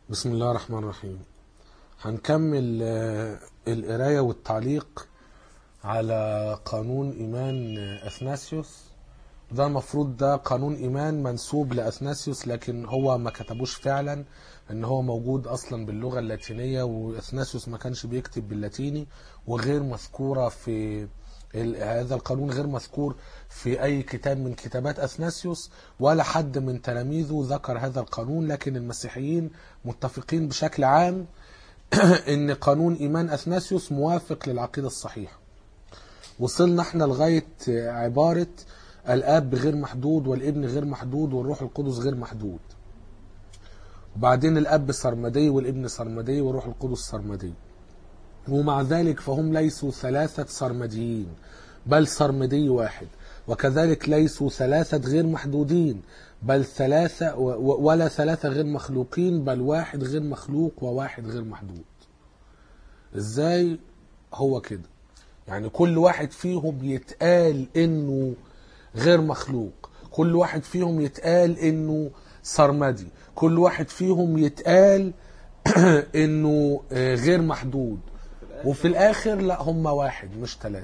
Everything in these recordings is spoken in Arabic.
بسم الله الرحمن الرحيم. هنكمل القراية والتعليق على قانون إيمان أثناسيوس. ده المفروض ده قانون إيمان منسوب لأثناسيوس، لكن هو ما كتبوش فعلا، ان هو موجود اصلا باللغة اللاتينية، وأثناسيوس ما كانش بيكتب باللاتيني، وغير مذكورة في هذا القانون، غير مذكور في اي كتاب من كتابات أثناسيوس، ولا حد من تلاميذه ذكر هذا القانون. لكن المسيحيين متفقين بشكل عام ان قانون ايمان أثناسيوس موافق للعقيدة الصحيحة. وصلنا احنا لغاية عبارة الاب غير محدود، والابن غير محدود، والروح القدس غير محدود. وبعدين الاب سرمدي، والابن سرمدي، والروح القدس سرمدي. ومع ذلك فهم ليسوا ثلاثة سرمديين، بل سرمدي واحد. وكذلك ليسوا ثلاثة غير محدودين، بل ثلاثة ولا ثلاثة غير مخلوقين، بل واحد غير مخلوق وواحد غير محدود. ازاي هو كده؟ يعني كل واحد فيهم يتقال انه غير مخلوق، كل واحد فيهم يتقال انه سرمدي، كل واحد فيهم يتقال انه غير محدود، وفي الاخر لا، هم واحد مش ثلاثة.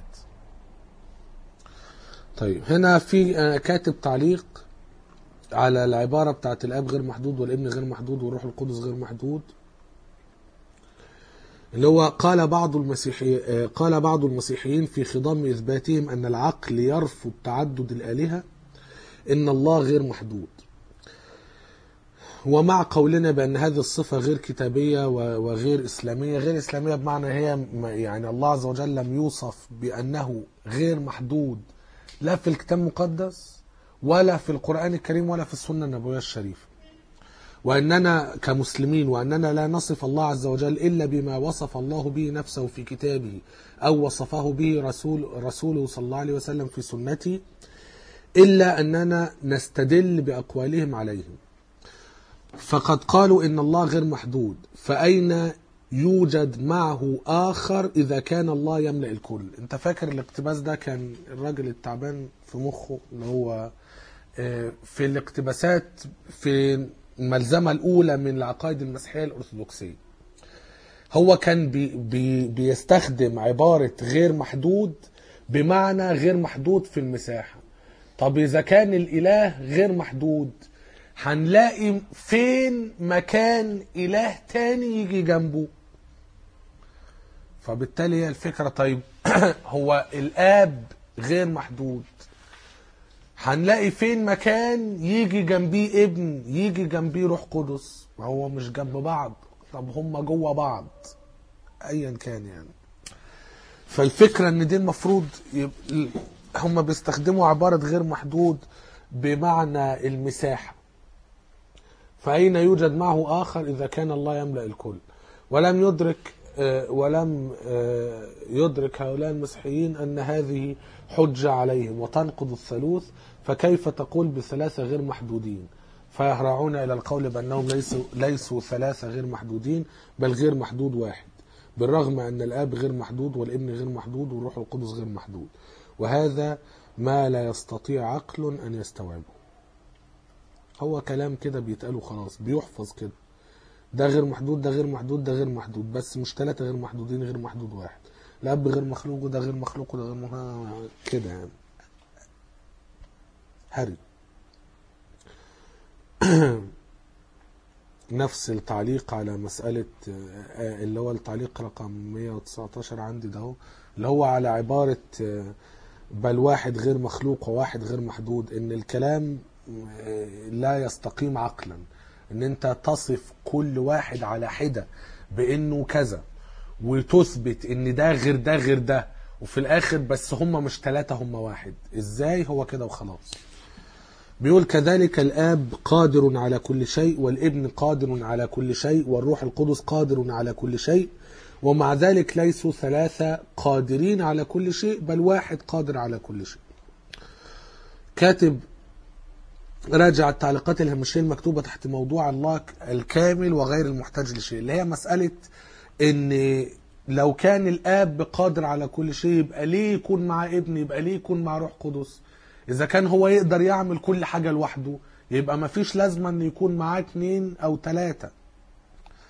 طيب هنا في كاتب تعليق على العبارة بتاعت الاب غير محدود، والابن غير محدود، والروح القدس غير محدود، اللي هو قال بعض المسيحيين في خضم إثباتهم أن العقل يرفض تعدد الآلهة إن الله غير محدود. ومع قولنا بأن هذه الصفة غير كتابية وغير إسلامية. غير إسلامية بمعنى هي يعني الله عز وجل لم يوصف بأنه غير محدود، لا في الكتاب المقدس ولا في القرآن الكريم ولا في السنة النبوية الشريفة. وأننا كمسلمين وأننا لا نصف الله عز وجل إلا بما وصف الله به نفسه في كتابه، أو وصفه به رسوله صلى الله عليه وسلم في سنته، إلا أننا نستدل بأقوالهم عليهم. فقد قالوا إن الله غير محدود، فأين يوجد معه آخر إذا كان الله يملأ الكل؟ أنت فاكر الاقتباس ده كان الراجل التعبان في مخه، اللي هو في الاقتباسات في الملزمة الأولى من العقائد المسيحية الأرثوذكسية، هو كان بيستخدم عبارة غير محدود بمعنى غير محدود في المساحة. طب إذا كان الإله غير محدود، هنلاقي فين مكان إله تاني يجي جنبه؟ فبالتالي هي الفكرة. طيب هو الآب غير محدود، هنلاقي فين مكان يجي جنبيه ابن، يجي جنبيه روح قدس؟ ما هو مش جنب بعض. طب هم جوه بعض ايا كان يعني. فالفكرة ان دي المفروض هم بيستخدموا عبارة غير محدود بمعنى المساحة. فأين يوجد معه آخر إذا كان الله يملأ الكل؟ ولم يدرك هؤلاء المسيحيين أن هذه حجة عليهم وتنقض الثالوث. فكيف تقول بثلاثة غير محدودين؟ فيهرعون إلى القول بأنهم ليسوا ثلاثة غير محدودين، بل غير محدود واحد، بالرغم أن الآب غير محدود، والابن غير محدود، والروح القدس غير محدود. وهذا ما لا يستطيع عقل أن يستوعبه. هو كلام كده بيتقاله خلاص، بيحفظ كده، ده غير محدود، ده غير محدود، ده غير محدود، بس مش ثلاثة غير محدودين، غير محدود واحد. الأب غير مخلوق، وده غير مخلوق، وده غير كده يعني هري. نفس التعليق على مسألة اللي هو التعليق رقم 119 عندي ده، اللي هو على عبارة بل واحد غير مخلوق وواحد غير محدود، ان الكلام لا يستقيم عقلا ان انت تصف كل واحد على حدة بانه كذا، وتثبت ان ده غير ده غير ده، وفي الاخر بس هم مش ثلاثة، هم واحد. ازاي هو كده وخلاص؟ بيقول كذلك الآب قادر على كل شيء، والابن قادر على كل شيء، والروح القدس قادر على كل شيء، ومع ذلك ليسوا ثلاثة قادرين على كل شيء، بل واحد قادر على كل شيء. كاتب راجع التعليقات الهامشية المكتوبة تحت موضوع الله الكامل وغير المحتاج لشيء، اللي هي مسألة ان لو كان الآب قادر على كل شيء، يبقى ليه يكون مع ابن، يبقى ليه يكون مع روح قدس؟ إذا كان هو يقدر يعمل كل حاجة لوحده، يبقى ما فيش لازمة أن يكون معاه 2 أو 3.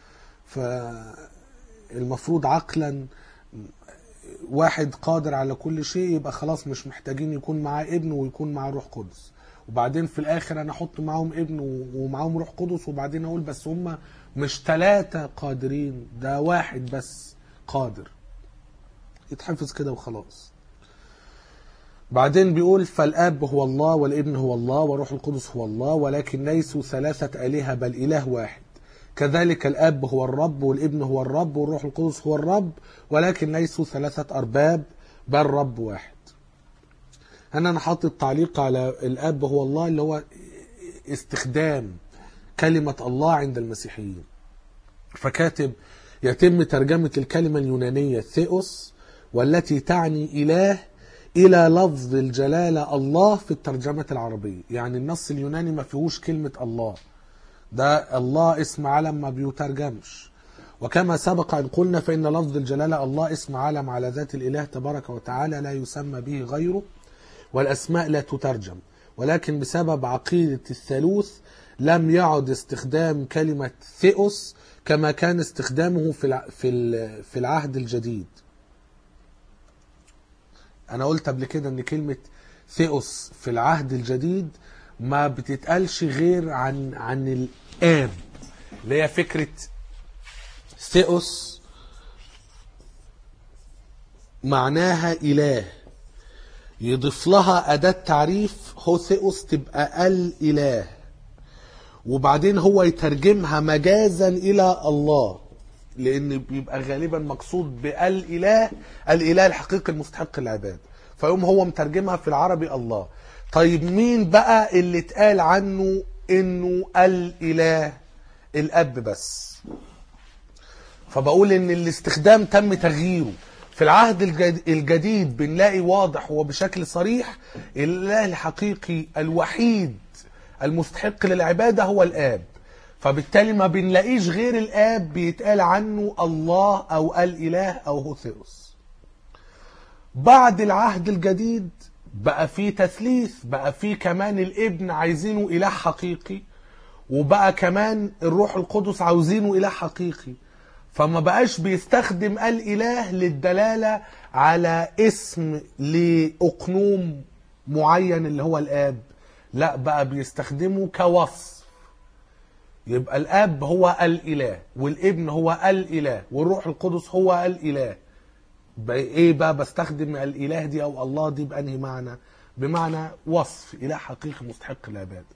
فالمفروض عقلا واحد قادر على كل شيء يبقى خلاص مش محتاجين يكون معاه ابن ويكون معاه روح قدس. وبعدين في الاخر انا احط معاهم ابن ومعاهم روح قدس، وبعدين اقول بس هم مش 3 قادرين، ده واحد بس قادر. يتحفظ كده وخلاص. بعدين بيقول فالاب هو الله والابن هو الله وروح القدس هو الله، ولكن ليسوا 3 آلهة بل اله واحد. كذلك الاب هو الرب والابن هو الرب والروح القدس هو الرب، ولكن ليسوا 3 أرباب بل رب واحد. هنا انا حاطط تعليق على الاب هو الله اللي هو استخدام كلمة الله عند المسيحيين. فكاتب يتم ترجمة الكلمة اليونانية ثيوس والتي تعني إله إلى لفظ الجلالة الله في الترجمة العربية. يعني النص اليوناني ما فيهوش كلمة الله، ده الله اسم علم ما بيترجمش. وكما سبق أن قلنا فإن لفظ الجلالة الله اسم علم على ذات الإله تبارك وتعالى لا يسمى به غيره، والأسماء لا تترجم. ولكن بسبب عقيدة الثالوث لم يعد استخدام كلمة ثيوس كما كان استخدامه في العهد الجديد. أنا قلت قبل كده أن كلمة ثيوس في العهد الجديد ما بتتقالش غير عن الآب، اللي هي فكرة ثيوس معناها إله، يضيف لها أداة تعريف هو ثيوس تبقى الإله، وبعدين هو يترجمها مجازا إلى الله، لأن بيبقى غالبا مقصود بالإله الإله الحقيقي المستحق العباد، فيقوم هو مترجمها في العربي الله. طيب مين بقى اللي اتقال عنه إنه الإله؟ الأب بس. فبقول إن الاستخدام تم تغييره. في العهد الجديد بنلاقي واضح وبشكل صريح الإله الحقيقي الوحيد المستحق للعبادة هو الآب، فبالتالي ما بنلاقيش غير الآب بيتقال عنه الله أو الإله أو هوثيوس. بعد العهد الجديد بقى فيه تثليث، بقى فيه كمان الابن عايزينه إله حقيقي، وبقى كمان الروح القدس عاوزينه إله حقيقي، فما بقاش بيستخدم الإله للدلالة على اسم لأقنوم معين اللي هو الآب، لا بقى بيستخدمه كوصف. يبقى الآب هو الإله والابن هو الإله والروح القدس هو الإله. ايه بقى بستخدم الإله دي أو الله دي بأنهي معنى؟ بمعنى وصف إله حقيقي مستحق العبادة.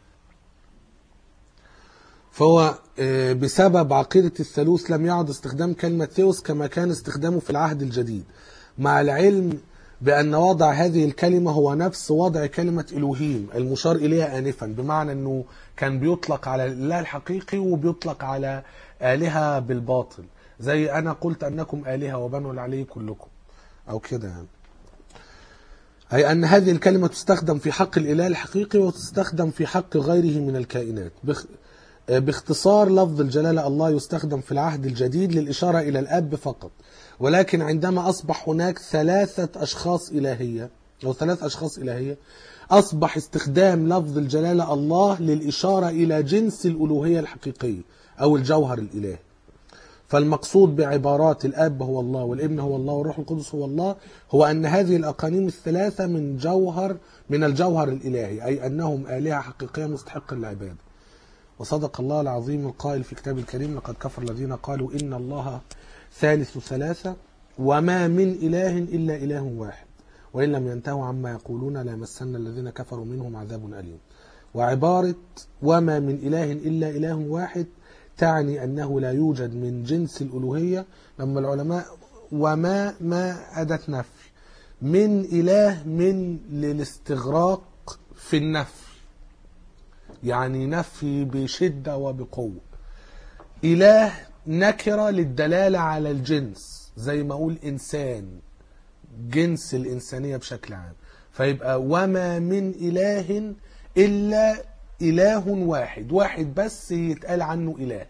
فهو بسبب عقيدة الثالوث لم يعد استخدام كلمة ثيوس كما كان استخدامه في العهد الجديد، مع العلم بأن وضع هذه الكلمة هو نفس وضع كلمة إلوهيم المشار إليها آنفا، بمعنى أنه كان بيطلق على الإله الحقيقي وبيطلق على آلهة بالباطل، زي أنا قلت أنكم آلهة وبنوا العلي كلكم أو كده يعني. أي أن هذه الكلمة تستخدم في حق الإله الحقيقي وتستخدم في حق غيره من الكائنات. باختصار لفظ الجلالة الله يستخدم في العهد الجديد للإشارة إلى الأب فقط، ولكن عندما أصبح هناك 3 أشخاص إلهية أو 3 أشخاص إلهية أصبح استخدام لفظ الجلالة الله للإشارة إلى جنس الألوهية الحقيقية أو الجوهر الإلهي. فالمقصود بعبارات الأب هو الله والابن هو الله والروح القدس هو الله هو أن هذه الأقانيم ال3 من الجوهر الإلهي، أي أنهم آلهة حقيقية مستحقة للعبادة. وصدق الله العظيم القائل في كتاب الكريم لقد كفر الذين قالوا إن الله ثالث 3 وما من إله إلا إله واحد وإن لم ينتهوا عما يقولون ليمسن الذين كفروا منهم عذاب أليم. وعبارة وما من إله إلا إله واحد تعني أنه لا يوجد من جنس الألوهية. لما العلماء ما أداة نفي، من إله من للاستغراق في النفي، يعني نفي بشدة وبقوة. إله نكرة للدلالة على الجنس، زي ما أقول إنسان، جنس الإنسانية بشكل عام. فيبقى وما من إله إلا إله واحد بس يتقال عنه إله.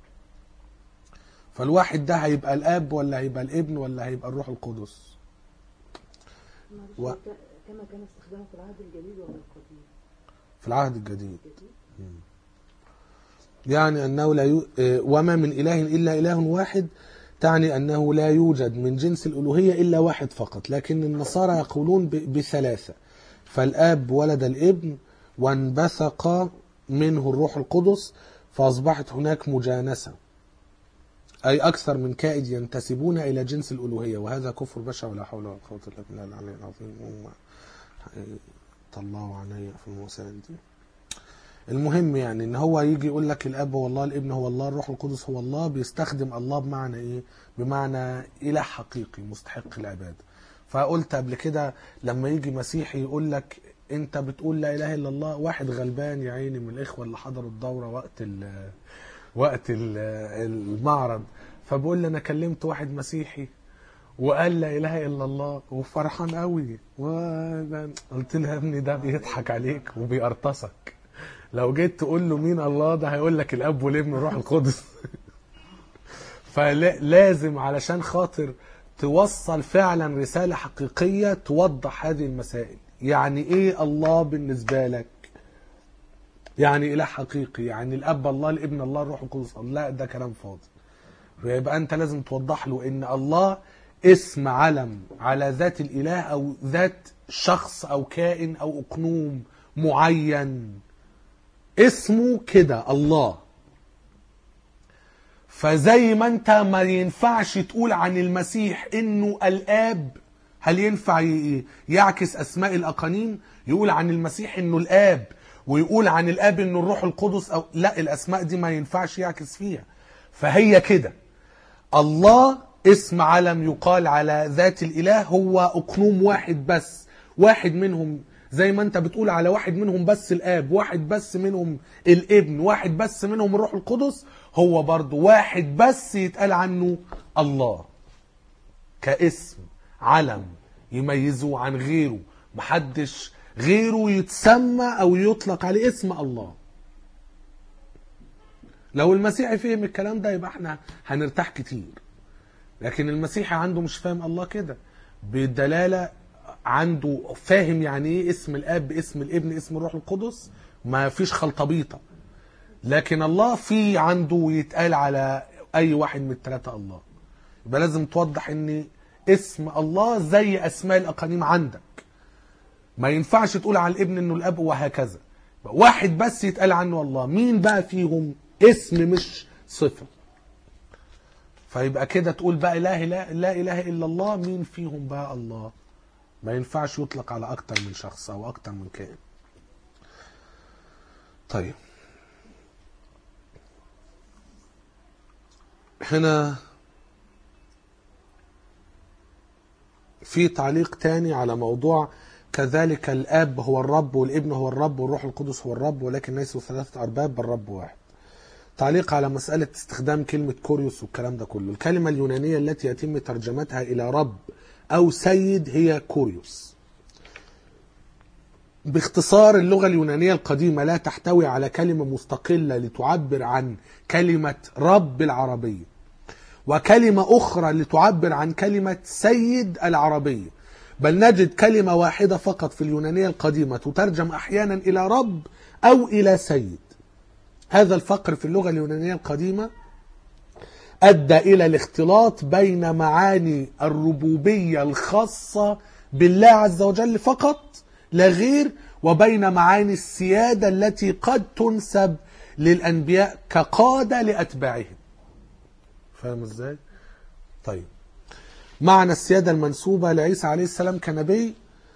فالواحد ده هيبقى الأب ولا هيبقى الابن ولا هيبقى الروح القدس؟ كما كان استخدامه في العهد الجديد ولا القديم؟ في العهد الجديد. يعني أنه لا وما من إله إلا إله واحد، تعني أنه لا يوجد من جنس الألوهية إلا واحد فقط. لكن النصارى يقولون بثلاثة، فالآب ولد الابن وانبثق منه الروح القدس، فأصبحت هناك مجانسة، أي أكثر من كائد ينتسبون إلى جنس الألوهية، وهذا كفر بشع ولا حول ولا قوة إلا بالله العلي العظيم. طلعوا عليا في المسائل دي. المهم يعني ان هو يجي يقول لك الاب هو الله، الابن هو الله، الروح القدس هو الله، بيستخدم الله بمعنى ايه؟ بمعنى اله حقيقي مستحق العباده. فقلت قبل كده لما يجي مسيحي يقول لك انت بتقول لا اله الا الله، واحد غلبان يا عيني من الاخوه اللي حضروا الدوره وقت المعرض، فبقول لي انا كلمت واحد مسيحي وقال لا اله الا الله وفرحان قوي، قلت له يا ابني ده بيضحك عليك وبيقرطسك. لو جيت تقول له مين الله، ده هيقول لك الاب والابن والروح القدس. فلازم علشان خاطر توصل فعلا رسالة حقيقية توضح هذه المسائل. يعني ايه الله بالنسبة لك؟ يعني اله حقيقي، يعني الاب الله، الابن الله، الروح القدس الله؟ لا، ده كلام فاضي. ويبقى انت لازم توضح له ان الله اسم علم على ذات الاله، او ذات شخص او كائن او اقنوم معين اسمه كده الله. فزي ما انت ما ينفعش تقول عن المسيح انه الاب، هل ينفع يعكس اسماء الاقانيم؟ يقول عن المسيح انه الاب ويقول عن الاب انه الروح القدس، او لا، الاسماء دي ما ينفعش يعكس فيها. فهي كده الله اسم علم يقال على ذات الاله، هو اقنوم واحد بس، واحد منهم زي ما انت بتقول على واحد منهم بس الاب، واحد بس منهم الابن، واحد بس منهم الروح القدس، هو برضو واحد بس يتقال عنه الله كاسم علم يميزه عن غيره. محدش غيره يتسمى او يطلق عليه اسم الله. لو المسيحي فهم الكلام ده يبقى احنا هنرتاح كتير. لكن المسيحي عنده مش فاهم الله كده بالدلالة، عنده فاهم يعني ايه اسم الاب، اسم الابن، اسم الروح القدس، ما فيش خلطبيطة. لكن الله في عنده يتقال على اي واحد من الثلاثة الله. يبقى لازم توضح ان اسم الله زي اسماء الاقانيم عندك، ما ينفعش تقول على الابن انه الاب وهكذا. واحد بس يتقال عنه الله. مين بقى فيهم؟ اسم مش صفة. فيبقى كده تقول بقى لا اله الا الله، مين فيهم بقى الله؟ ما ينفعش يطلق على اكتر من شخص او اكتر من كائن. طيب هنا في تعليق تاني على موضوع كذلك الاب هو الرب والابن هو الرب والروح القدس هو الرب، ولكن ليسوا ثلاثة ارباب بل رب واحد. تعليق على مسألة استخدام كلمة كوريوس والكلام ده كله. الكلمة اليونانية التي يتم ترجمتها إلى رب أو سيد هي كوريوس. باختصار، اللغة اليونانية القديمة لا تحتوي على كلمة مستقلة لتعبر عن كلمة رب العربية، وكلمة أخرى لتعبر عن كلمة سيد العربية، بل نجد كلمة واحدة فقط في اليونانية القديمة تترجم أحيانا إلى رب أو إلى سيد. هذا الفقر في اللغة اليونانية القديمة أدى إلى الاختلاط بين معاني الربوبية الخاصة بالله عز وجل فقط لا غير، وبين معاني السيادة التي قد تنسب للأنبياء كقادة لأتباعهم. فاهم ازاي؟ طيب، معنى السيادة المنسوبة لعيسى عليه السلام كنبي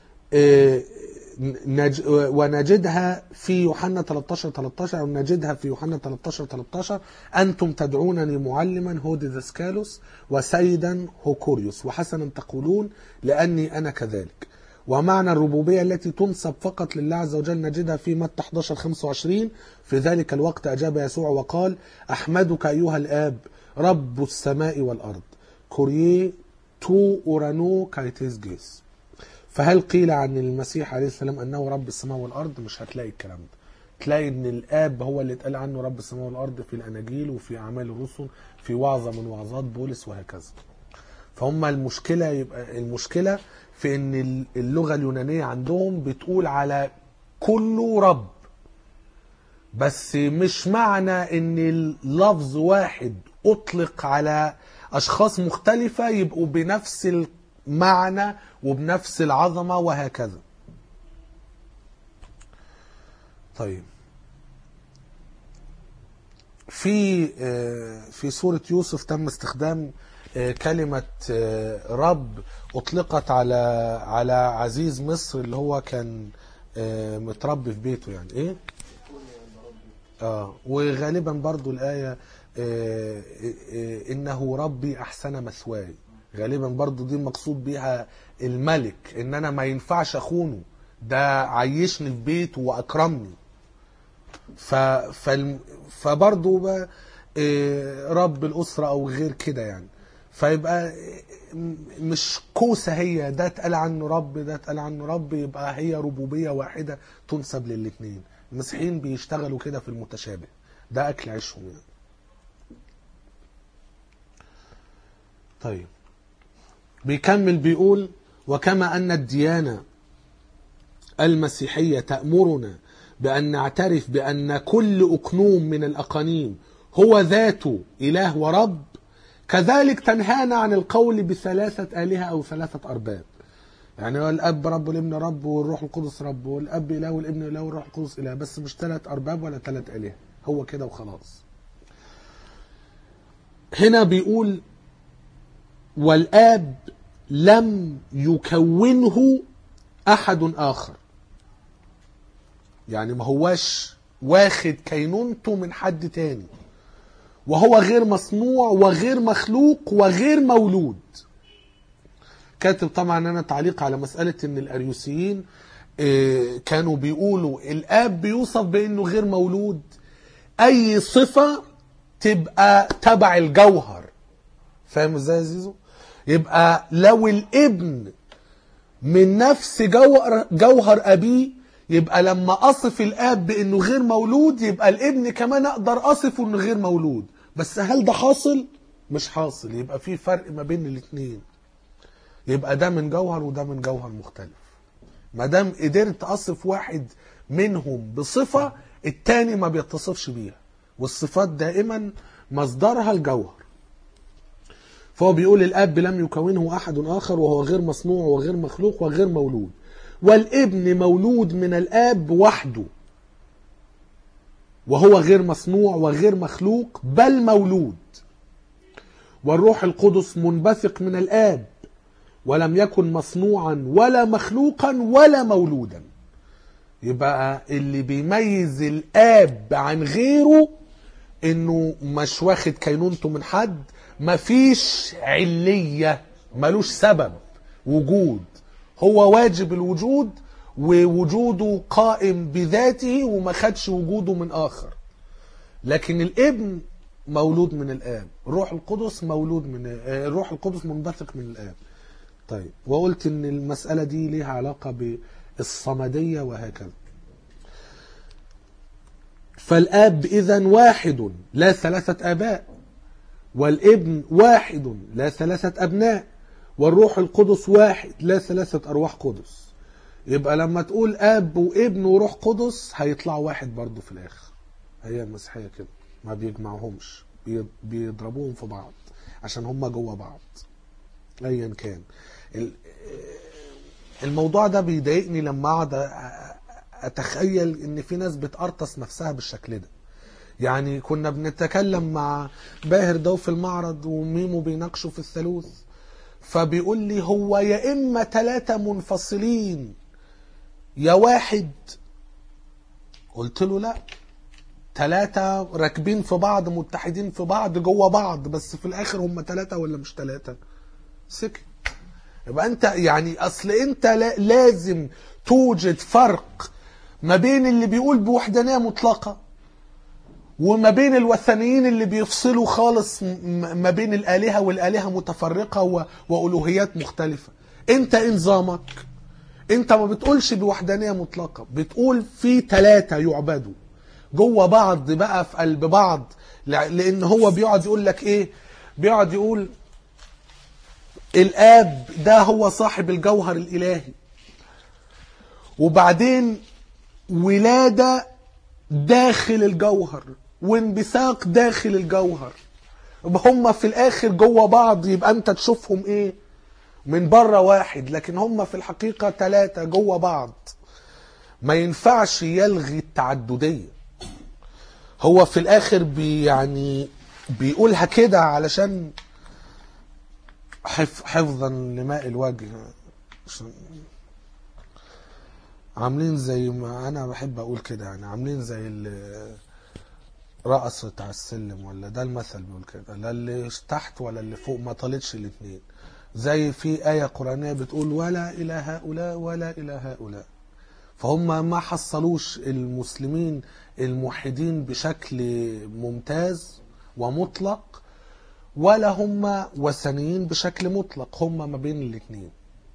ونجدها في يوحنا 13:13، أو نجدها في يوحنا 13:13: أنتم تدعونني معلما هو ديداسكالوس وسيدا هو كوريوس، وحسنا تقولون لأني أنا كذلك. ومعنى الربوبية التي تنسب فقط لله عز وجل نجدها في متى 11:25: في ذلك الوقت أجاب يسوع وقال: أحمدك أيها الآب رب السماء والأرض، كوريي تو أورانو كايتيز جيس. فهل قيل عن المسيح عليه السلام أنه رب السماء والأرض؟ مش هتلاقي الكلام ده. تلاقي أن الآب هو اللي اتقال عنه رب السماء والأرض في الأناجيل وفي أعمال الرسل، في وعظة من وعظات بولس وهكذا. فهم المشكلة، يبقى المشكلة في أن اللغة اليونانية عندهم بتقول على كله رب، بس مش معنى ان اللفظ واحد اطلق على اشخاص مختلفة يبقوا بنفس المعنى وبنفس العظمة وهكذا. طيب في سورة يوسف تم استخدام كلمة رب اطلقت على عزيز مصر اللي هو كان متربي في بيته يعني ايه وغالبا برضو الآية إنه ربي أحسن مثواي، غالبا برضو دي مقصود بيها الملك، إن أنا ما ينفعش أخونه، ده عيشني في بيته وأكرمني. فبرضو رب الأسرة أو غير كده يعني. فيبقى مش كوسة هي، ده اتقال عنه رب ده اتقال عنه رب، يبقى هي ربوبية واحدة تنسب للاتنين. المسيحيين بيشتغلوا كده في المتشابه، ده أكل عيشهم يعني. طيب بيكمل بيقول: وكما أن الديانة المسيحية تأمرنا بأن نعترف بأن كل أقنوم من الأقانيم هو ذاته إله ورب، كذلك تنهانا عن القول بثلاثة آلهة أو ثلاثة أرباب. يعني هو الأب رب والابن رب والروح القدس رب، والأب إله والابن إله والروح القدس إله، بس مش 3 أرباب ولا 3 آلهة، هو كده وخلاص. هنا بيقول: والآب لم يكونه أحد آخر، يعني ما هواش واخد كينونته من حد تاني، وهو غير مصنوع وغير مخلوق وغير مولود. كاتب طبعا أنا تعليق على مسألة إن الأريوسيين كانوا بيقولوا الآب بيوصف بأنه غير مولود، أي صفة تبقى تبع الجوهر. فاهم ازاي يا زيزو؟ يبقى لو الابن من نفس جوهر أبيه، يبقى لما أصف الآب بأنه غير مولود، يبقى الابن كمان أقدر أصفه أنه غير مولود. بس هل ده حاصل؟ مش حاصل. يبقى في فرق ما بين الاثنين، يبقى ده من جوهر وده من جوهر مختلف. ما دام قدرت أصف واحد منهم بصفة، التاني ما بيتصفش بيها، والصفات دائما مصدرها الجوهر. فهو بيقول: الأب لم يكونه أحد آخر، وهو غير مصنوع وغير مخلوق وغير مولود، والابن مولود من الآب وحده، وهو غير مصنوع وغير مخلوق بل مولود، والروح القدس منبثق من الآب، ولم يكن مصنوعا ولا مخلوقا ولا مولودا. يبقى اللي بيميز الآب عن غيره انه مش واخد كينونته من حد، مفيش علية، ملوش سبب وجود، هو واجب الوجود ووجوده قائم بذاته وما خدش وجوده من آخر. لكن الابن مولود من الآب، الروح القدس مولود من الروح القدس منبثق من الآب. طيب، وقلت ان المسألة دي ليها علاقة بالصمدية وهكذا. فالآب إذن واحد لا 3 آباء، والابن واحد لا 3 أبناء، والروح القدس واحد لا 3 أرواح قدس. يبقى لما تقول آب وابن وروح قدس هيطلعوا واحد برضو في الآخر. هي المسيحية كده، ما بيجمعهمش، بيضربوهم في بعض عشان هم جوه بعض. أيا كان الموضوع ده بيضايقني لما اقعد اتخيل ان في ناس بتقرطس نفسها بالشكل ده. يعني كنا بنتكلم مع باهر ده في المعرض وميمو بيناقشوا في الثالوث، فبيقول لي هو يا اما 3 منفصلين يا واحد. قلت له لا، 3 راكبين في بعض متحدين في بعض جوه بعض، بس في الاخر هم 3 ولا مش 3؟ سكت. يبقى انت يعني اصل انت لازم توجد فرق ما بين اللي بيقول بوحدانية مطلقة وما بين الوثنيين اللي بيفصلوا خالص ما بين الآلهة والآلهة متفرقة وألوهيات مختلفة. انت انظامك انت ما بتقولش بوحدانية مطلقة، بتقول في 3 يعبدوا جوه بعض بقى في قلب بعض. لان هو بيقعد يقول لك ايه، بيقعد يقول الآب ده هو صاحب الجوهر الإلهي، وبعدين ولادة داخل الجوهر وانبثاق داخل الجوهر. هم في الاخر جوه بعض، يبقى انت تشوفهم ايه؟ من بره واحد، لكن هم في الحقيقة 3 جوه بعض. ما ينفعش يلغي التعددية. هو في الاخر يعني بيقولها كده علشان حفظا لماء الوجه. عاملين زي ما انا بحب اقول كده، يعني عاملين زي اللي رقصت على السلم، ولا ده المثل بيقول كده، لا اللي تحت ولا اللي فوق، ما طالتش الاثنين. زي في آية قرآنية بتقول ولا إلى هؤلاء ولا إلى هؤلاء. فهم ما حصلوش المسلمين الموحدين بشكل ممتاز ومطلق، ولا هم وثنيين بشكل مطلق، هم ما بين الاثنين.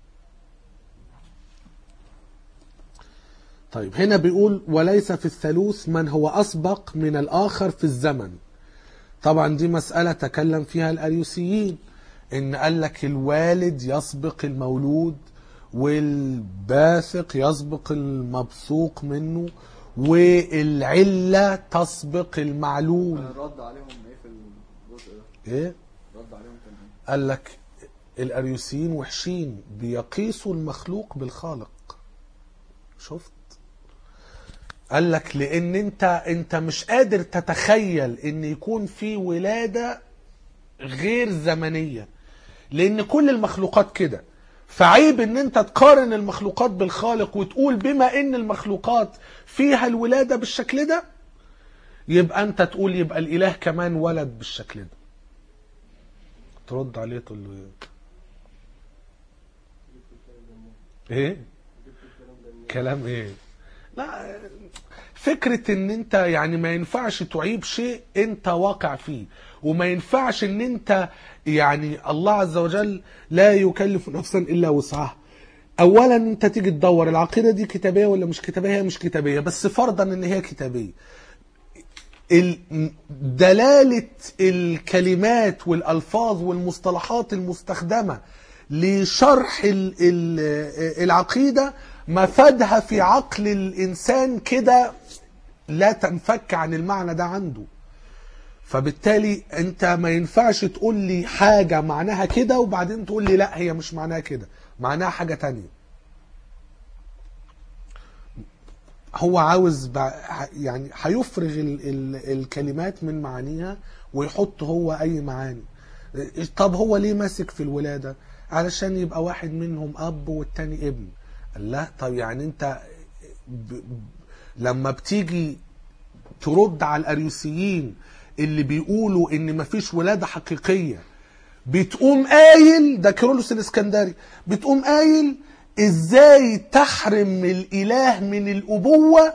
طيب هنا بيقول وليس في الثالوث من هو أسبق من الآخر في الزمن. طبعا دي مسألة تكلم فيها الأريوسيين، إن قال لك الوالد يسبق المولود، والباثق يسبق المبثوق منه، والعلة تسبق المعلول. رد عليهم ايه في الجزء ده؟ ايه؟ رد عليهم كان ايه؟ قال لك الأريوسيين وحشين، بيقيسوا المخلوق بالخالق. شفت؟ قال لك لان انت مش قادر تتخيل ان يكون في ولادة غير زمنية، لان كل المخلوقات كده. فعيب ان انت تقارن المخلوقات بالخالق وتقول بما ان المخلوقات فيها الولادة بالشكل ده، يبقى انت تقول يبقى الاله كمان ولد بالشكل ده. ترد عليه تقول له ايه؟ كلام ايه؟ لا، فكرة ان انت يعني ما ينفعش تعيب شيء انت واقع فيه، وما ينفعش ان انت يعني الله عز وجل لا يكلف نفسا الا وسعها. اولا انت تيجي تدور العقيدة دي كتابية ولا مش كتابية، هي مش كتابية، بس فرضا ان هي كتابية. دلالة الكلمات والالفاظ والمصطلحات المستخدمة لشرح العقيدة مفادها في عقل الإنسان كده لا تنفك عن المعنى ده عنده. فبالتالي أنت ما ينفعش تقول لي حاجة معناها كده وبعدين تقول لي لا هي مش معناها كده، معناها حاجة تانية. هو عاوز يعني هيفرغ الكلمات من معانيها ويحط هو أي معاني. طب هو ليه ماسك في الولادة؟ علشان يبقى واحد منهم أب والتاني ابن. لا، طب يعني انت لما بتيجي ترد على الأريوسيين اللي بيقولوا ان مفيش ولادة حقيقية، بتقوم قايل، ده كيرلس الاسكندري، بتقوم قايل ازاي تحرم الإله من الأبوة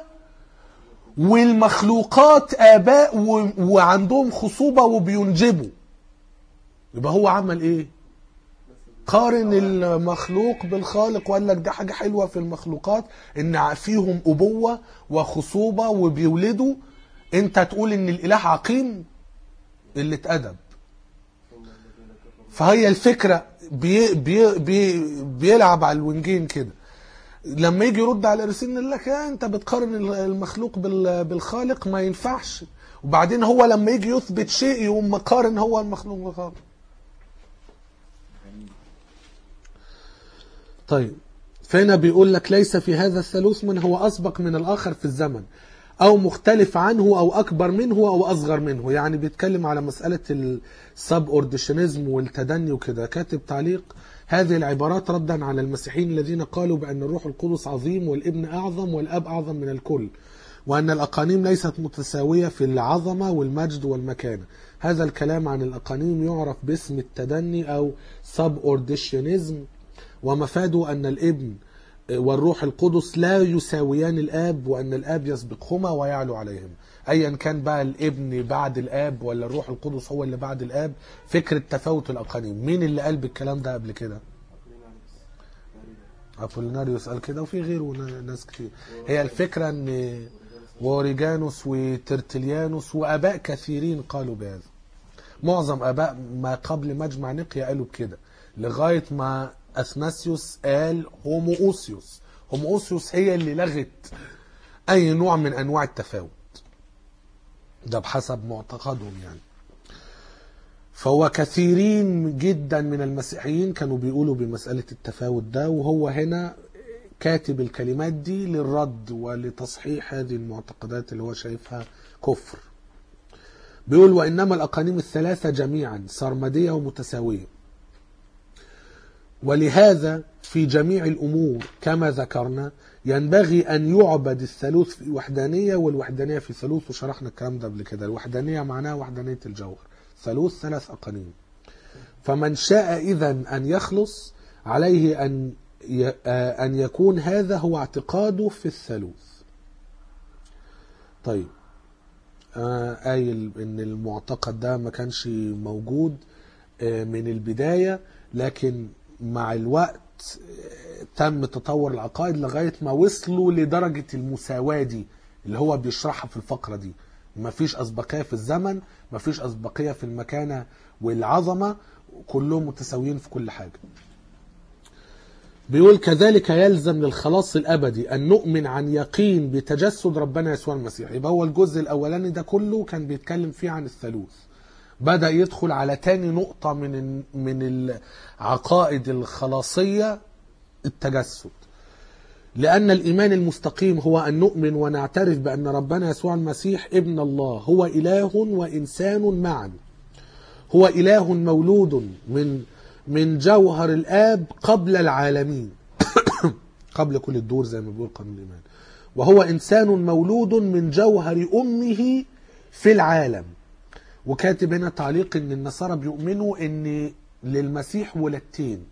والمخلوقات آباء وعندهم خصوبة وبينجبوا. يبقى هو عمل ايه؟ قارن المخلوق بالخالق وقال لك ده حاجة حلوة في المخلوقات ان فيهم أبوة وخصوبة وبيولدوا. انت تقول ان الإله عقيم؟ اللي اتأدب. فهي الفكرة بيلعب على الونجين كده. لما يجي يرد على الأريوسيين يقول لك انت بتقارن المخلوق بالخالق، ما ينفعش. وبعدين هو لما يجي يثبت شيء يقوم مقارن هو المخلوق بالخالق. طيب فهنا بيقول لك ليس في هذا الثالوث من هو أسبق من الآخر في الزمن أو مختلف عنه أو أكبر منه أو أصغر منه. يعني بيتكلم على مسألة السب أورديشنزم والتدني وكده. كاتب تعليق: هذه العبارات ردا على المسيحيين الذين قالوا بأن الروح القدس عظيم والابن أعظم والأب أعظم من الكل، وأن الأقانيم ليست متساوية في العظمة والمجد والمكانة. هذا الكلام عن الأقانيم يعرف باسم التدني أو سب أورديشنزم، ومفاده أن الابن والروح القدس لا يساويان الآب، وأن الآب يسبقهما ويعلو عليهم. أيا كان بقى الابن بعد الآب ولا الروح القدس هو اللي بعد الآب. فكرة تفاوت الأقانيم، مين اللي قال بالكلام ده قبل كده؟ أبوليناريوس قال كده، وفي غيره ناس كتير. هي الفكرة أن وأوريجانوس وترتليانوس وآباء كثيرين قالوا بهذا. معظم آباء ما قبل مجمع نقيا قالوا بكده، لغاية ما أثناسيوس قال هومووسيوس. هومووسيوس هي اللي لغت أي نوع من أنواع التفاوت. ده بحسب معتقدهم يعني. فهو كثيرين جدا من المسيحيين كانوا بيقولوا بمسألة التفاوت ده، وهو هنا كاتب الكلمات دي للرد ولتصحيح هذه المعتقدات اللي هو شايفها كفر. بيقول: وإنما الأقانيم الثلاثة جميعا سرمدية ومتساوية، ولهذا في جميع الأمور كما ذكرنا ينبغي أن يعبد الثالوث في وحدانية والوحدانية في ثالوث، وشرحنا الكلام ده قبل كده. الوحدانية معناها وحدانية الجوهر، ثالوث ثلاث أقانيم. فمن شاء إذن أن يخلص عليه أن يكون هذا هو اعتقاده في الثالوث. طيب، قايل ان المعتقد ده ما كانش موجود من البداية، لكن مع الوقت تم تطور العقائد لغاية ما وصلوا لدرجة المساواة دي اللي هو بيشرحها في الفقرة دي. ما فيش أسبقية في الزمن، ما فيش أسبقية في المكانة والعظمة، كلهم متساويين في كل حاجة. بيقول: كذلك يلزم للخلاص الأبدي أن نؤمن عن يقين بتجسد ربنا يسوع المسيح. يبقى هو الجزء الأولاني ده كله كان بيتكلم فيه عن الثالوث، بدأ يدخل على تاني نقطة من العقائد الخلاصية، التجسد. لأن الإيمان المستقيم هو أن نؤمن ونعترف بأن ربنا يسوع المسيح ابن الله هو إله وإنسان معا، هو إله مولود من جوهر الآب قبل العالمين قبل كل الدور زي ما بيقول قانون الإيمان، وهو إنسان مولود من جوهر أمه في العالم. وكاتب هنا تعليق إن النصارى بيؤمنوا إن للمسيح ولدتين،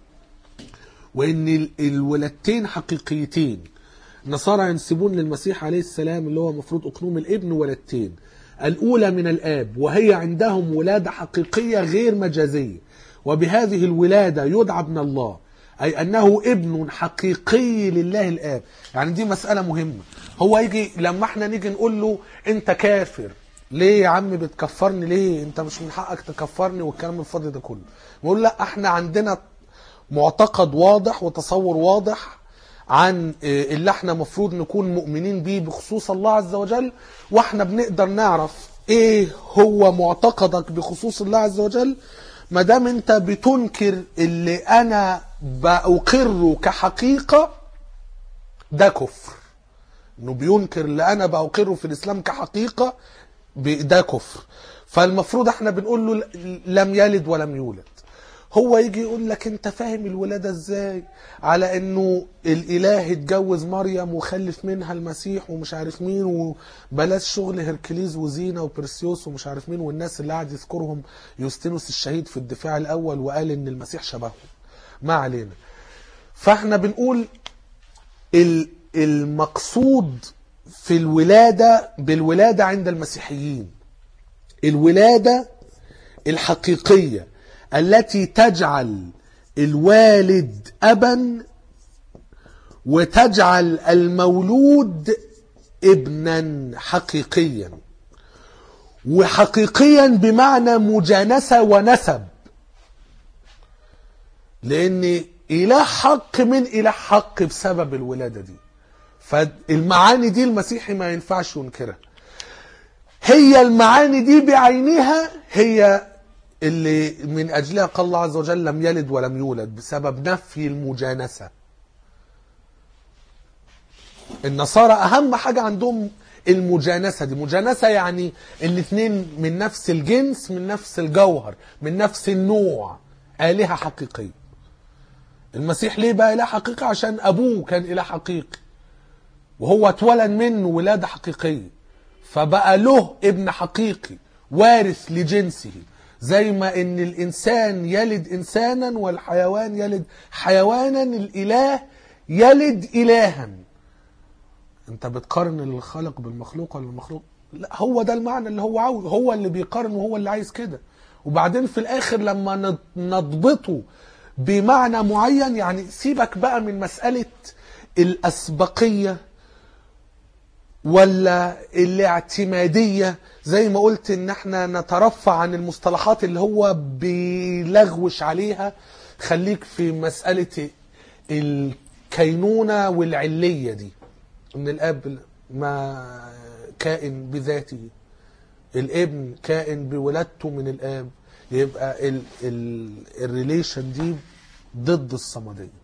وإن الولدتين حقيقيتين. النصارى ينسبون للمسيح عليه السلام اللي هو مفروض أقنوم الابن ولدتين، الأولى من الآب، وهي عندهم ولادة حقيقية غير مجازية، وبهذه الولادة يدعى ابن الله، أي أنه ابن حقيقي لله الآب. يعني دي مسألة مهمة. هو يجي لما احنا نيجي نقول له أنت كافر، ليه يا عم بتكفرني؟ ليه انت مش من حقك تكفرني والكلام الفاضي ده كله؟ بقول لا، احنا عندنا معتقد واضح وتصور واضح عن اللي احنا مفروض نكون مؤمنين بيه بخصوص الله عز وجل، واحنا بنقدر نعرف ايه هو معتقدك بخصوص الله عز وجل. ما دام انت بتنكر اللي انا بأقره كحقيقة، ده كفر. انه بينكر اللي انا بأقره في الاسلام كحقيقة، ده كفر. فالمفروض احنا بنقول له لم يلد ولم يولد. هو يجي يقول لك انت فاهم الولادة ازاي؟ على انه الاله اتجوز مريم وخلف منها المسيح ومش عارف مين، وبلاش شغل هركليز وزينة وبرسيوس ومش عارف مين، والناس اللي قاعد يذكرهم يوستينوس الشهيد في الدفاع الاول وقال ان المسيح شبههم. ما علينا. فاحنا بنقول المقصود في الولادة بالولادة عند المسيحيين الولادة الحقيقية التي تجعل الوالد أبا وتجعل المولود ابنا حقيقيا، وحقيقيا بمعنى مجانسة ونسب، لأن إله حق من إله حق بسبب الولادة دي. فالمعاني دي المسيحي ما ينفعش ينكرها. هي المعاني دي بعينها هي اللي من أجلها قال الله عز وجل لم يلد ولم يولد، بسبب نفي المجانسة. النصارى أهم حاجة عندهم المجانسة دي. مجانسة يعني الاثنين من نفس الجنس، من نفس الجوهر، من نفس النوع، آلهة حقيقية. المسيح ليه بقى إله حقيقي؟ عشان أبوه كان إله حقيقي وهو اتولد منه ولادة حقيقية، فبقى له ابن حقيقي وارث لجنسه. زي ما ان الانسان يلد انسانا والحيوان يلد حيوانا، الاله يلد الها. انت بتقارن الخالق بالمخلوق ولا المخلوق؟ لا، هو ده المعنى اللي هو عاوز، هو اللي بيقارن وهو اللي عايز كده. وبعدين في الاخر لما نضبطه بمعنى معين، يعني سيبك بقى من مسألة الأسبقية ولا الاعتمادية، زي ما قلت ان احنا نترفع عن المصطلحات اللي هو بيلغوش عليها. خليك في مسألة الكينونة والعلية دي، ان الاب ما كائن بذاته، الابن كائن بولادته من الاب، يبقى الريليشن دي ضد الصمدية.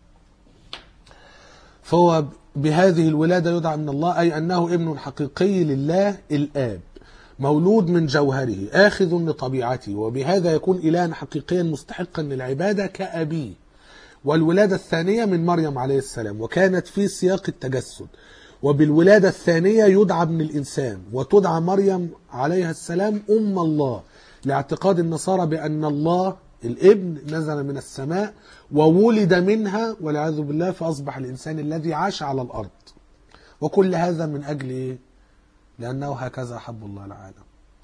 فهو بهذه الولادة يدعى من الله، أي أنه ابن حقيقي لله الآب، مولود من جوهره، آخذ لطبيعته، وبهذا يكون إلها حقيقيا مستحقا للعبادة كأبيه. والولادة الثانية من مريم عليه السلام، وكانت في سياق التجسد. وبالولادة الثانية يدعى ابن الإنسان، وتدعى مريم عليها السلام أم الله، لاعتقاد النصارى بأن الله الابن نزل من السماء وولد منها والعياذ بالله، فأصبح الإنسان الذي عاش على الأرض. وكل هذا من أجل إيه؟ لأنه هكذا أحب الله العالم.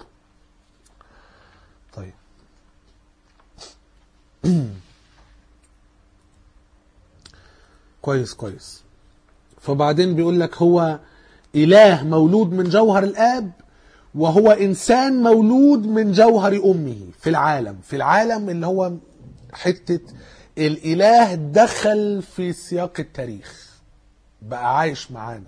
طيب كويس. فبعدين بيقول لك هو إله مولود من جوهر الآب، وهو إنسان مولود من جوهر أمه في العالم اللي هو حتة الإله دخل في سياق التاريخ، بقى عايش معانا.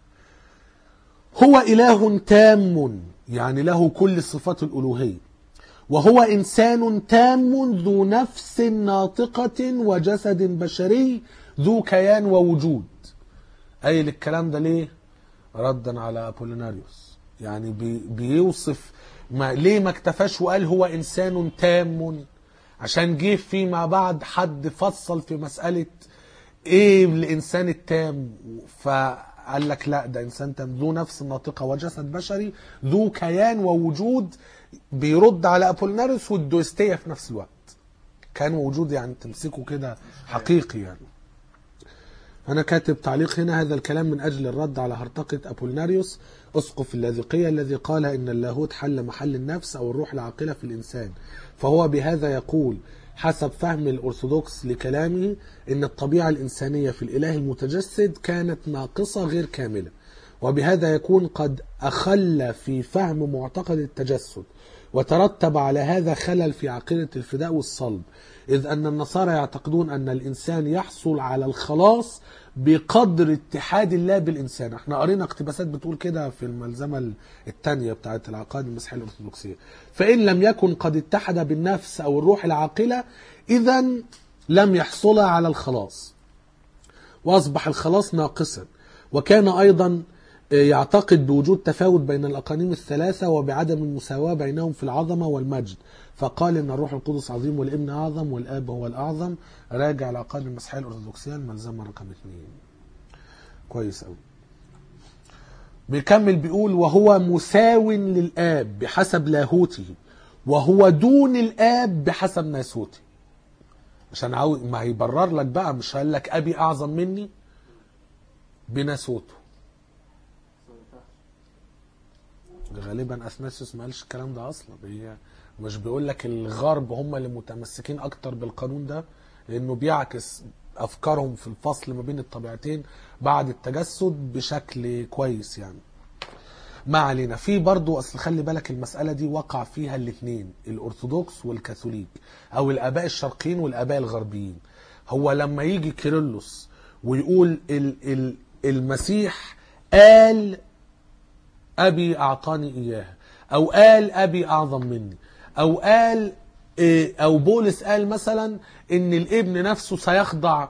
هو إله تام، يعني له كل صفات الألوهية، وهو إنسان تام ذو نفس ناطقة وجسد بشري ذو كيان ووجود. أي الكلام ده ليه؟ ردا على أبوليناريوس، يعني بيوصف ليه ما اكتفاش وقال هو إنسان تام، عشان جه فيما بعد حد فصل في مسألة إيه الإنسان التام، فقال لك لا، ده إنسان تام ذو نفس ناطقة وجسد بشري ذو كيان ووجود، بيرد على أبوليناريوس والدوستية في نفس الوقت. كان وجود يعني تمسكه كده حقيقي. يعني أنا كاتب تعليق هنا: هذا الكلام من أجل الرد على هرطقة أبوليناريوس أسقف اللاذقية، الذي قال إن اللاهوت حل محل النفس أو الروح العاقلة في الإنسان. فهو بهذا يقول حسب فهم الأرثوذكس لكلامه إن الطبيعة الإنسانية في الإله المتجسد كانت ناقصة غير كاملة، وبهذا يكون قد أخل في فهم معتقد التجسد، وترتب على هذا خلل في عقيدة الفداء والصلب، إذ أن النصارى يعتقدون أن الإنسان يحصل على الخلاص بقدر اتحاد الله بالإنسان. احنا قرينا اقتباسات بتقول كده في الملزمة الثانية بتاعة العقائد المسيحية الأرثوذكسية. فإن لم يكن قد اتحد بالنفس أو الروح العاقلة، إذن لم يحصل على الخلاص، وأصبح الخلاص ناقصا. وكان أيضا يعتقد بوجود تفاوت بين الأقانيم الثلاثة وبعدم المساواة بينهم في العظمة والمجد، فقال إن الروح القدس عظيم والابن أعظم والآب هو الأعظم. راجع العقائد المسيحية الأرثوذكسية الملزمة رقم 2. كويس أوي. بيكمل بيقول: وهو مساو للآب بحسب لاهوته، وهو دون الآب بحسب ناسوته. عشان ما هيبرر لك بقى، مش هقول لك أبي أعظم مني بناسوته. غالبا اثناسيوس ما قالش الكلام ده اصلا. هي مش بيقول لك الغرب هم اللي متمسكين اكتر بالقانون ده، لانه بيعكس افكارهم في الفصل ما بين الطبيعتين بعد التجسد بشكل كويس. يعني ما علينا. في برضو اصل خلي بالك المسألة دي وقع فيها الاثنين، الارثوذكس والكاثوليك، او الاباء الشرقيين والاباء الغربيين. هو لما يجي كيرلس ويقول المسيح قال أبي أعطاني إياها، أو قال أبي أعظم مني، أو قال أو بولس قال مثلا إن الابن نفسه سيخضع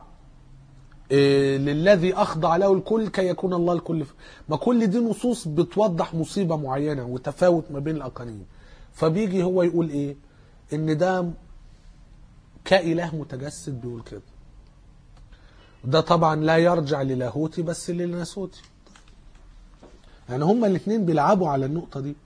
للذي أخضع له الكل كي يكون الله الكل. ما كل دي نصوص بتوضح مصيبة معينة وتفاوت ما بين الأقانيم. فبيجي هو يقول إيه؟ إن ده كإله متجسد بيقول كده. ده طبعا لا يرجع للاهوتي بس للناسوتي. يعني هما الاثنين بيلعبوا على النقطة دي.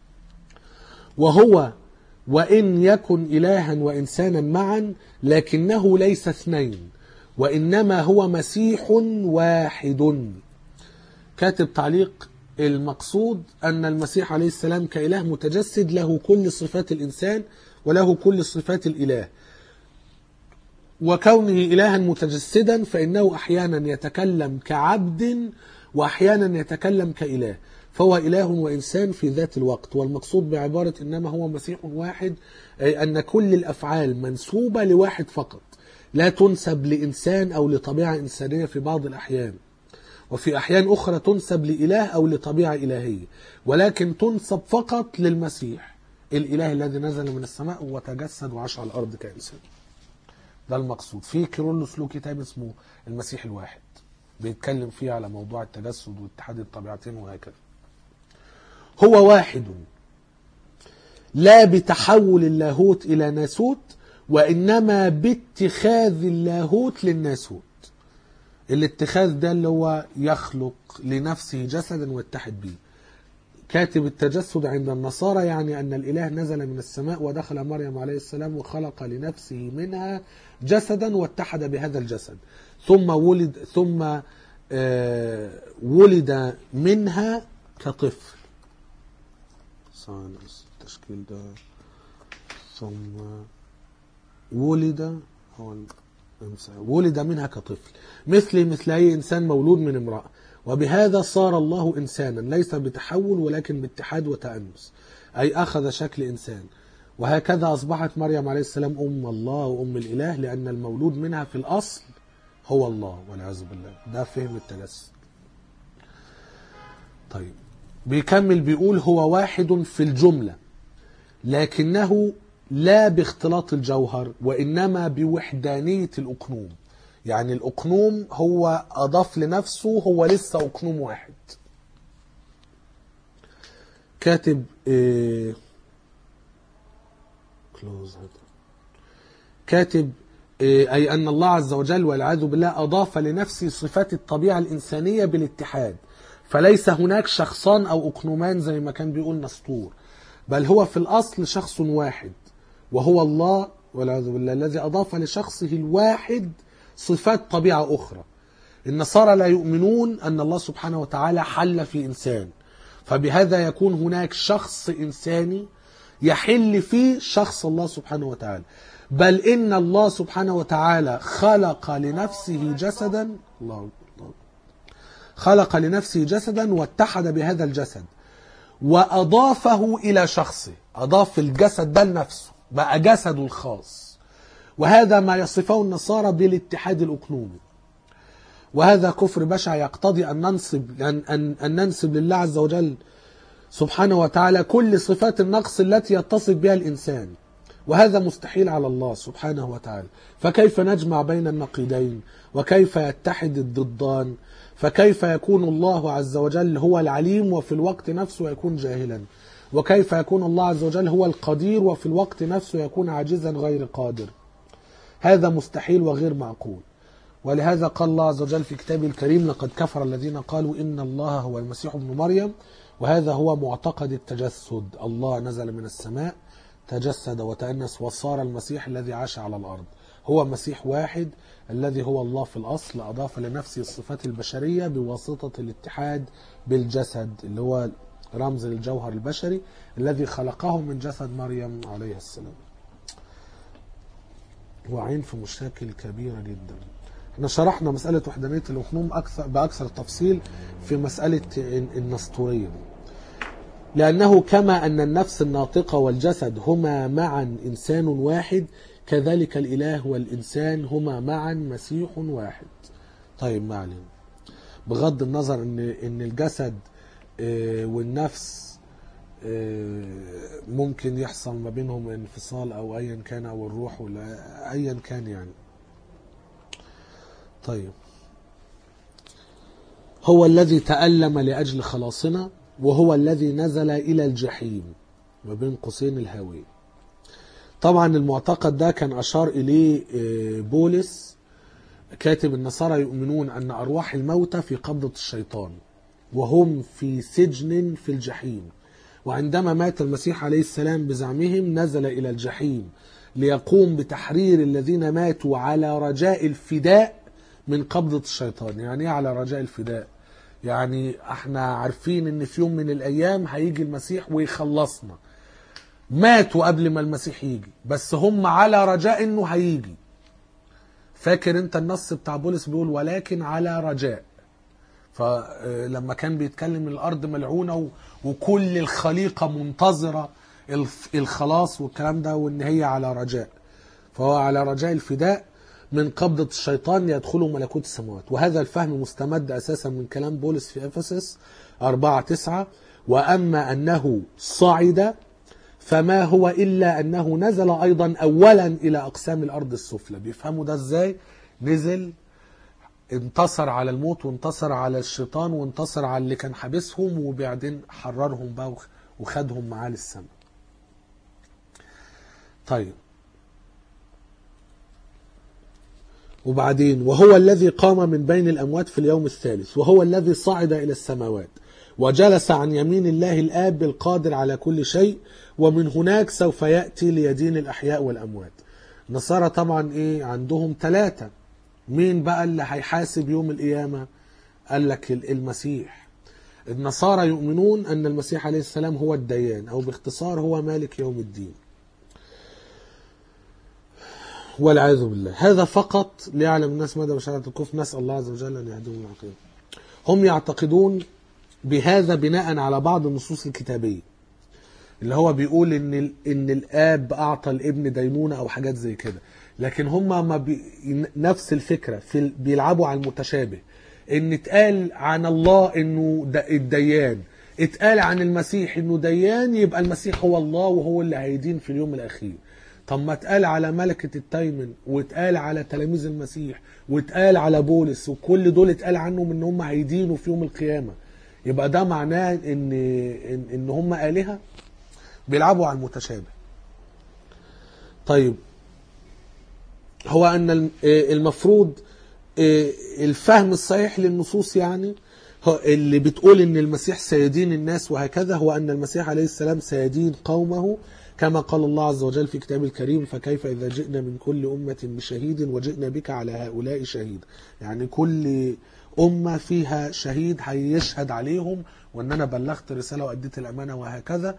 وهو وإن يكن إلها وإنسانا معا لكنه ليس اثنين، وإنما هو مسيح واحد. كاتب تعليق: المقصود أن المسيح عليه السلام كإله متجسد له كل صفات الإنسان وله كل صفات الإله، وكونه إلها متجسدا فإنه أحيانا يتكلم كعبد وأحيانا يتكلم كإله، فهو إله وإنسان في ذات الوقت. والمقصود بعبارة إنما هو مسيح واحد أي أن كل الأفعال منسوبة لواحد فقط، لا تنسب لإنسان أو لطبيعة إنسانية في بعض الأحيان. وفي أحيان أخرى تنسب لإله أو لطبيعة إلهية، ولكن تنسب فقط للمسيح الإله الذي نزل من السماء وتجسد وعاش على الأرض كإنسان. ده المقصود. في كيرلس له كتاب اسمه المسيح الواحد بيتكلم فيه على موضوع التجسد واتحاد الطبيعتين وهكذا. هو واحد لا بتحول اللاهوت إلى ناسوت، وإنما باتخاذ اللاهوت للناسوت. الاتخاذ ده اللي هو يخلق لنفسه جسدا ويتحد به. كاتب التجسد عند النصارى يعني أن الإله نزل من السماء ودخل مريم عليه السلام وخلق لنفسه منها جسدا واتحد بهذا الجسد، ثم ولد منها كطفل. التشكيل ده ثم ولد منها كطفل مثل أي إنسان مولود من امرأة، وبهذا صار الله إنسانا ليس بتحول ولكن باتحاد وتأنس، أي أخذ شكل إنسان. وهكذا أصبحت مريم عليه السلام أم الله وأم الإله، لأن المولود منها في الأصل هو الله والعياذ بالله. ده فهم التجسد. طيب بيكمل بيقول هو واحد في الجملة، لكنه لا باختلاط الجوهر وإنما بوحدانية الأقنوم. يعني الأقنوم هو أضاف لنفسه، هو لسه أقنوم واحد. كاتب أي أن الله عز وجل والعياذ بالله أضاف لنفسه صفات الطبيعة الإنسانية بالاتحاد، فليس هناك شخصان أو أقنومان زي ما كان بيقول نسطور، بل هو في الأصل شخص واحد وهو الله والعياذ بالله الذي أضاف لشخصه الواحد صفات طبيعة أخرى. النصارى لا يؤمنون أن الله سبحانه وتعالى حل في إنسان، فبهذا يكون هناك شخص إنساني يحل فيه شخص الله سبحانه وتعالى، بل إن الله سبحانه وتعالى خلق لنفسه جسدا واتحد بهذا الجسد وأضافه إلى شخصه، أضاف الجسد ده لنفسه بقى جسده الخاص. وهذا ما يصفه النصارى بالاتحاد الأقنومي، وهذا كفر بشع يقتضي أن ننسب لله عز وجل سبحانه وتعالى كل صفات النقص التي يتصف بها الإنسان، وهذا مستحيل على الله سبحانه وتعالى. فكيف نجمع بين النقيضين؟ وكيف يتحد الضدان؟ فكيف يكون الله عز وجل هو العليم وفي الوقت نفسه يكون جاهلا؟ وكيف يكون الله عز وجل هو القدير وفي الوقت نفسه يكون عاجزا غير قادر؟ هذا مستحيل وغير معقول. ولهذا قال الله عز وجل في كتابه الكريم لقد كفر الذين قالوا إن الله هو المسيح ابن مريم. وهذا هو معتقد التجسد، الله نزل من السماء تجسد وتأنس وصار المسيح الذي عاش على الأرض. هو مسيح واحد الذي هو الله في الأصل، أضاف لنفسه الصفات البشرية بواسطة الاتحاد بالجسد اللي هو رمز للجوهر البشري الذي خلقه من جسد مريم عليه السلام. وعين في مشاكل كبيرة جدا. احنا شرحنا مسألة وحدانية الأقنوم بأكثر تفصيل في مسألة النسطورية، لأنه كما أن النفس الناطقة والجسد هما معا إنسان واحد، كذلك الإله والإنسان هما معا مسيح واحد. طيب ما علينا، بغض النظر إن الجسد والنفس ممكن يحصل ما بينهم انفصال أو أيا كان، أو الروح ولا أيا كان يعني. طيب هو الذي تألم لأجل خلاصنا، وهو الذي نزل إلى الجحيم ما بين قوسين الهاوية. طبعا المعتقد ده كان أشار إليه بولس كاتب النصارى يؤمنون أن أرواح الموتى في قبضة الشيطان وهم في سجن في الجحيم، وعندما مات المسيح عليه السلام بزعمهم نزل إلى الجحيم ليقوم بتحرير الذين ماتوا على رجاء الفداء من قبضة الشيطان. يعني ايه على رجاء الفداء؟ يعني احنا عارفين ان في يوم من الايام هيجي المسيح ويخلصنا، ماتوا قبل ما المسيح يجي بس هم على رجاء انه هيجي. فاكر انت النص بتاع بولس بيقول ولكن على رجاء، فلما كان بيتكلم الارض ملعونة وكل الخليقة منتظرة الخلاص والكلام ده، وان هي على رجاء، فهو على رجاء الفداء من قبضة الشيطان ليدخلوا ملكوت السماوات. وهذا الفهم مستمد أساسا من كلام بولس في أفسس 4:9: وأما أنه صعد فما هو إلا أنه نزل أيضا أولا إلى أقسام الأرض السفلى. بيفهموا ده إزاي؟ نزل انتصر على الموت وانتصر على الشيطان وانتصر على اللي كان حابسهم، وبعدين حررهم بقى وخدهم معاه للسماء. طيب وبعدين: وهو الذي قام من بين الأموات في اليوم الثالث، وهو الذي صعد إلى السماوات وجلس عن يمين الله الآب القادر على كل شيء، ومن هناك سوف يأتي ليدين الأحياء والأموات. النصارى طبعا إيه عندهم 3. مين بقى اللي هيحاسب يوم القيامة؟ قال لك المسيح. النصارى يؤمنون أن المسيح عليه السلام هو الديان، أو باختصار هو مالك يوم الدين، والعياذ بالله. هذا فقط ليعلم الناس مدى بشارة الكفر، نسأل الله عز وجل أن يهديهم العقيدة. هم يعتقدون بهذا بناء على بعض النصوص الكتابية، اللي هو بيقول إن الآب أعطى الابن دينونة أو حاجات زي كده. لكن هم ما نفس الفكرة بيلعبوا على المتشابه، إن اتقال عن الله إنه الديان، اتقال عن المسيح إنه ديان، يبقى المسيح هو الله وهو اللي هيدين في اليوم الأخير. طب ما اتقال على ملكة التيمن، واتقال على تلاميذ المسيح، واتقال على بولس، وكل دول اتقال عنهم ان هم هيدينوا في يوم القيامة، يبقى ده معناه ان هم آلهة. بيلعبوا على المتشابه. طيب هو ان المفروض الفهم الصحيح للنصوص يعني اللي بتقول ان المسيح سيدين الناس وهكذا، هو ان المسيح عليه السلام سيدين قومه كما قال الله عز وجل في كتابه الكريم: فكيف إذا جئنا من كل أمة بشهيد وجئنا بك على هؤلاء شهيد. يعني كل أمة فيها شهيد هيشهد عليهم وأن أنا بلغت الرسالة وأديت الأمانة وهكذا.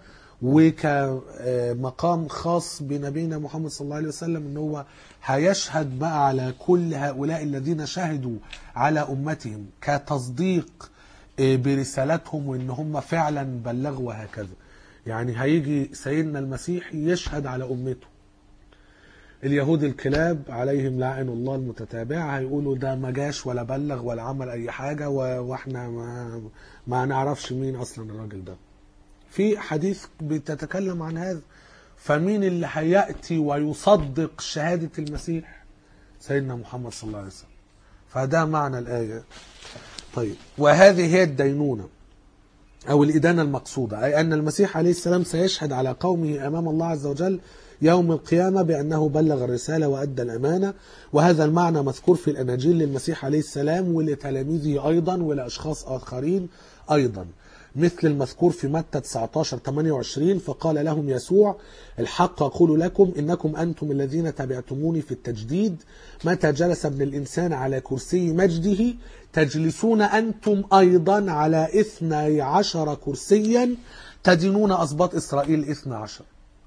وكمقام خاص بنبينا محمد صلى الله عليه وسلم أنه هو هيشهد بقى على كل هؤلاء الذين شهدوا على أمتهم كتصديق برسالتهم وأن هم فعلا بلغوا وهكذا. يعني هيجي سيدنا المسيح يشهد على أمته. اليهود الكلاب عليهم لعن الله المتتابع هيقولوا ده ما جاش ولا بلغ ولا عمل أي حاجة، وإحنا ما نعرفش مين أصلا الراجل ده. في حديث بتتكلم عن هذا. فمين اللي هيأتي ويصدق شهادة المسيح؟ سيدنا محمد صلى الله عليه وسلم. فده معنى الآية. طيب وهذه هي الدينونة أو الإدانة المقصودة، أي أن المسيح عليه السلام سيشهد على قومه أمام الله عز وجل يوم القيامة بأنه بلغ الرسالة وأدى الأمانة. وهذا المعنى مذكور في الأناجيل للمسيح عليه السلام ولتلاميذه أيضا ولأشخاص آخرين أيضا، مثل المذكور في متى 19:28: فقال لهم يسوع: الحق أقول لكم إنكم أنتم الذين تبعتموني في التجديد، متى جلس ابن الإنسان على كرسي مجده تجلسون أنتم أيضا على 12 كرسيا تدينون أسباط إسرائيل 12.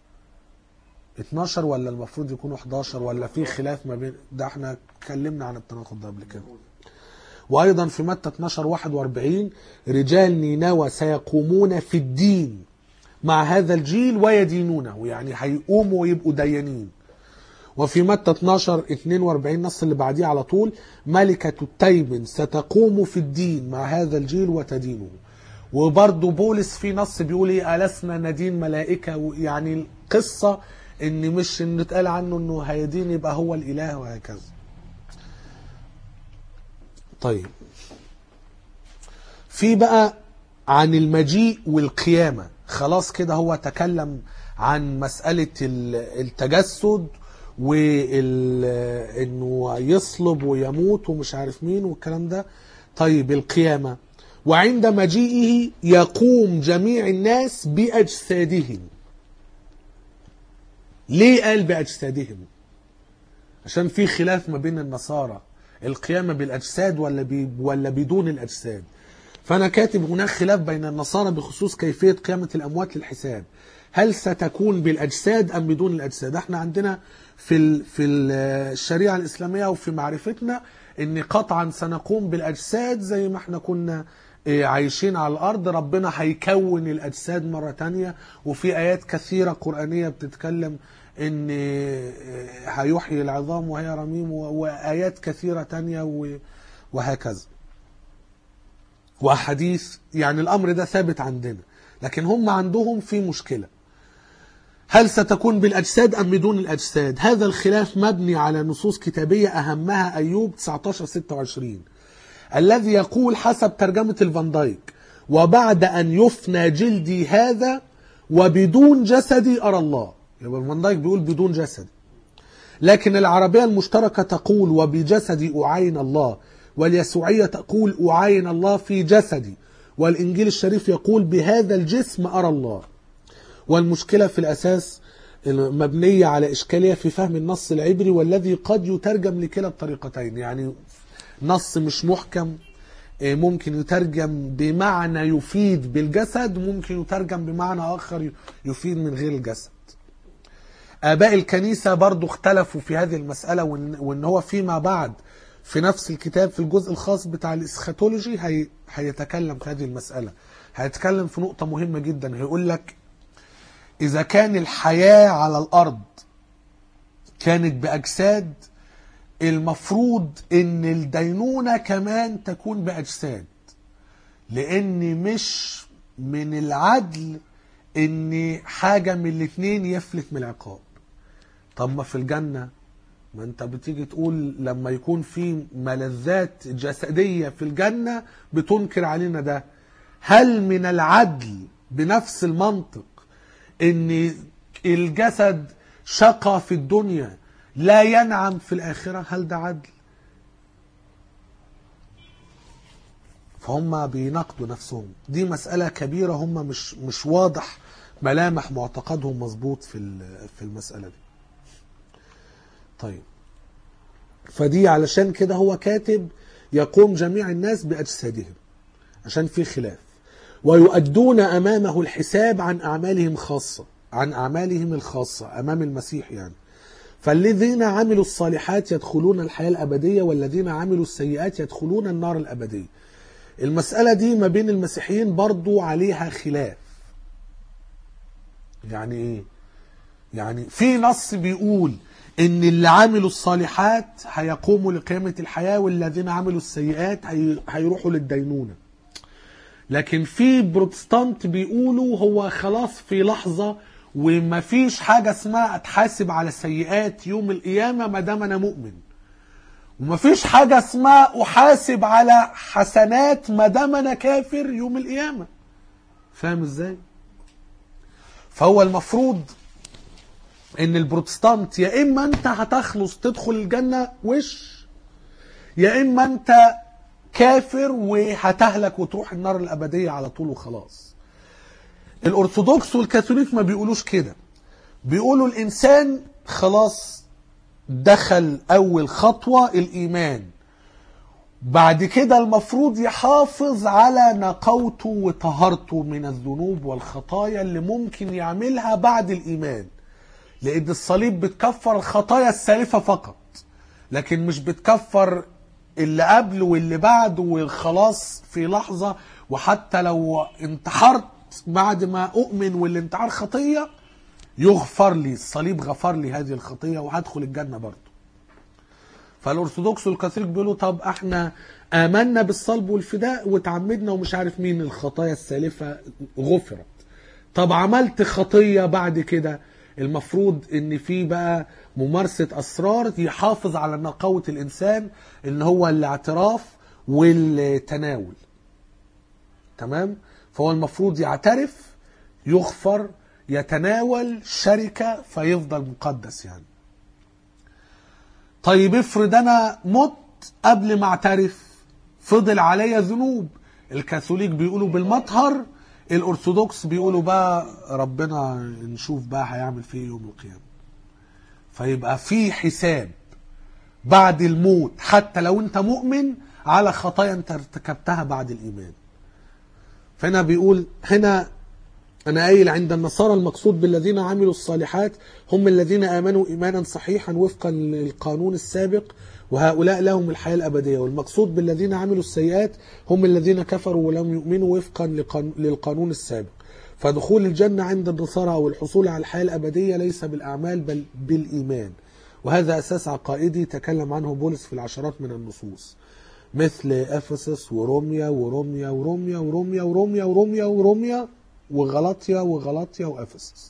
12 ولا المفروض يكونوا 11 ولا في خلاف ما بين ده؟ احنا اتكلمنا عن التناقض ده قبل كده. وأيضا في متى 12:41: رجال نينوى سيقومون في الدين مع هذا الجيل ويدينونه، يعني هيقوموا ويبقوا ديانين. وفي متى 12:42 نص اللي بعديه على طول: ملكة التيمن ستقوم في الدين مع هذا الجيل وتدينه. وبرضه بولس في نص بيقول ايه: ألسنا ندين ملائكة، يعني القصة ان مش ان اتقال عنه انه هيدين يبقى هو الإله وهكذا. طيب في بقى عن المجيء والقيامة. خلاص كده هو تكلم عن مسألة التجسد وإنه يصلب ويموت ومش عارف مين والكلام ده. طيب القيامة: وعند مجيئه يقوم جميع الناس بأجسادهم. ليه قال بأجسادهم؟ عشان في خلاف ما بين النصارى، القيامة بالأجساد ولا بدون الأجساد. فأنا كاتب هناك خلاف بين النصارى بخصوص كيفية قيامة الأموات للحساب، هل ستكون بالأجساد أم بدون الأجساد؟ احنا عندنا في الشريعة الإسلامية وفي معرفتنا ان قطعا سنقوم بالأجساد زي ما احنا كنا عايشين على الأرض. ربنا هيكون الأجساد مرة تانية، وفي آيات كثيرة قرآنية بتتكلم ان هيحيي العظام وهي رميم وآيات كثيرة تانية وهكذا وأحاديث. يعني الأمر ده ثابت عندنا، لكن هم عندهم في مشكلة، هل ستكون بالأجساد أم بدون الأجساد؟ هذا الخلاف مبني على نصوص كتابية أهمها أيوب 19:26 الذي يقول حسب ترجمة الفان دايك: وبعد أن يفنى جلدي هذا وبدون جسدي أرى الله. يبقى الفان دايك بيقول بدون جسدي، لكن العربية المشتركة تقول وبجسدي أعاين الله، واليسوعية تقول أعاين الله في جسدي، والإنجيل الشريف يقول بهذا الجسم أرى الله. والمشكلة في الأساس مبنية على إشكالية في فهم النص العبري، والذي قد يترجم لكلا الطريقتين. يعني نص مش محكم ممكن يترجم بمعنى يفيد بالجسد، ممكن يترجم بمعنى آخر يفيد من غير الجسد. آباء الكنيسة برضو اختلفوا في هذه المسألة، وإن هو فيما بعد في نفس الكتاب في الجزء الخاص بتاع الإسخاتولوجي هيتكلم في هذه المسألة. هيتكلم في نقطة مهمة جدا، هيقول لك إذا كان الحياة على الأرض كانت بأجساد، المفروض إن الدينونة كمان تكون بأجساد، لأن مش من العدل إن حاجة من الاثنين يفلت من العقاب. طب ما في الجنة، ما انت بتيجي تقول لما يكون في ملذات جسدية في الجنة بتنكر علينا ده. هل من العدل بنفس المنطق ان الجسد شقى في الدنيا لا ينعم في الآخرة؟ هل ده عدل؟ فهم بيناقضوا نفسهم. دي مسألة كبيرة، هم مش واضح ملامح معتقدهم مظبوط في المسألة دي. طيب، فدي علشان كده هو كاتب يقوم جميع الناس بأجسادهم عشان في خلاف، ويؤدون أمامه الحساب عن أعمالهم الخاصة أمام المسيح. يعني فالذين عملوا الصالحات يدخلون الحياة الأبدية، والذين عملوا السيئات يدخلون النار الأبدية. المسألة دي ما بين المسيحيين برضو عليها خلاف. يعني إيه؟ يعني في نص بيقول إن اللي عملوا الصالحات هيقوموا لقيامة الحياة، والذين عملوا السيئات هيروحوا للدينونة. لكن في بروتستانت بيقولوا هو خلاص في لحظة وما فيش حاجة اسمها اتحاسب على سيئات يوم القيامة ما دام أنا مؤمن، وما فيش حاجة اسمها أحاسب على حسنات ما دام أنا كافر يوم القيامة. فاهم ازاي؟ فهو المفروض ان البروتستانت يا اما انت هتخلص تدخل الجنة يا اما انت كافر وهتهلك وتروح النار الابدية على طول وخلاص. الارثوذكس والكاثوليك ما بيقولوش كده، بيقولوا الانسان خلاص دخل اول خطوة الايمان، بعد كده المفروض يحافظ على نقاوته وطهارته من الذنوب والخطايا اللي ممكن يعملها بعد الايمان، لأن الصليب بتكفر الخطايا السالفة فقط، لكن مش بتكفر اللي قبل واللي بعد وخلاص في لحظة. وحتى لو انتحرت بعد ما أؤمن والانتحار خطية يغفر لي، الصليب غفر لي هذه الخطية وهدخل الجنة برضو. فالأرثوذكس والكاثوليك بيقولوا طب احنا آمنا بالصلب والفداء وتعمدنا ومش عارف مين، الخطايا السالفة غفرت، طب عملت خطية بعد كده، المفروض ان في بقى ممارسة اسرار يحافظ على نقاوة الانسان، ان هو الاعتراف والتناول. تمام؟ فهو المفروض يعترف، يغفر، يتناول، شركة، فيفضل مقدس يعني. طيب افرض انا مت قبل ما اعترف، فضل عليا ذنوب. الكاثوليك بيقولوا بالمطهر، الأرثوذكس بيقولوا بقى ربنا نشوف بقى هيعمل فيه يوم القيامة. فيبقى في حساب بعد الموت حتى لو انت مؤمن على خطايا انت ارتكبتها بعد الإيمان. فهنا بيقول هنا أنا قايل عند النصارى المقصود بالذين عملوا الصالحات هم الذين آمنوا إيمانا صحيحا وفقا للقانون السابق، وهؤلاء لهم الحياة الأبدية. والمقصود بالذين عملوا السيئات هم الذين كفروا ولم يؤمنوا وفقا للقانون السابق. فدخول الجنة عند النصارى أو الحصول على الحياة الأبدية ليس بالأعمال بل بالإيمان، وهذا أساس عقائدي تكلم عنه بولس في العشرات من النصوص، مثل أفسس وروميا وروميا وروميا وروميا وروميا وروميا وروميا وغلاطيا وغلاطيا وأفسس.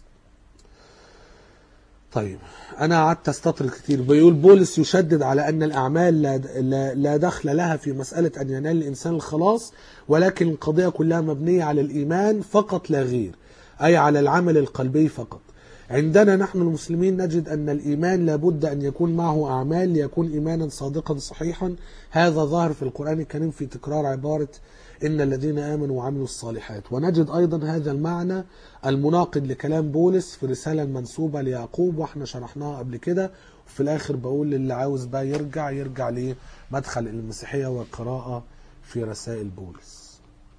طيب أنا قعدت أستطرد كتير. بيقول بولس يشدد على أن الأعمال لا دخل لها في مسألة أن ينال الإنسان الخلاص، ولكن القضية كلها مبنية على الإيمان فقط لا غير، أي على العمل القلبي فقط. عندنا نحن المسلمين نجد أن الإيمان لابد أن يكون معه أعمال ليكون إيمانا صادقا صحيحا. هذا ظاهر في القرآن الكريم في تكرار عبارة إن الذين آمنوا وعملوا الصالحات. ونجد أيضا هذا المعنى المناقض لكلام بولس في رسالة المنسوبة ليعقوب، واحنا شرحناها قبل كده. وفي الآخر بقول للي عاوز بقى يرجع لمدخل المسيحية والقراءة في رسائل بولس.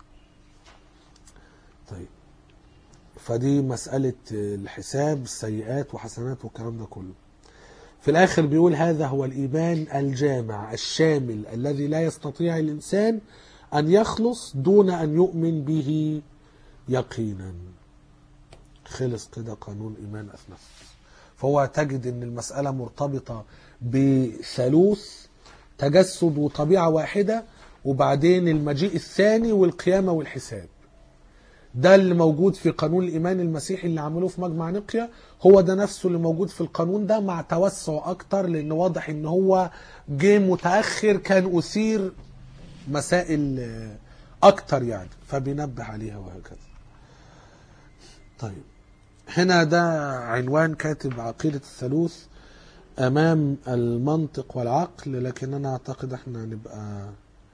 طيب فدي مسألة الحساب، السيئات وحسنات والكلام ده كله. في الآخر بيقول هذا هو الإيمان الجامع الشامل الذي لا يستطيع الإنسان أن يخلص دون أن يؤمن به يقينا. خلص كده قانون إيمان أثناسيوس. فهو تجد أن المسألة مرتبطة بثالوث، تجسد وطبيعة واحدة، وبعدين المجيء الثاني والقيامة والحساب. ده اللي موجود في قانون الإيمان المسيحي اللي عملوه في مجمع نقيا، هو ده نفسه اللي موجود في القانون ده مع توسع أكتر، لأن واضح أن هو جه متأخر كان أثير مسائل أكتر يعني، فبينبه عليها وهكذا. طيب هنا ده عنوان كاتب عقيدة الثالوث أمام المنطق والعقل، لكن أنا أعتقد احنا نبقى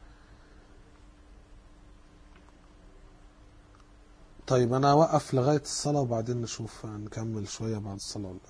طيب أنا أوقف لغاية الصلاة وبعدين نشوف نكمل شوية بعد الصلاة ولا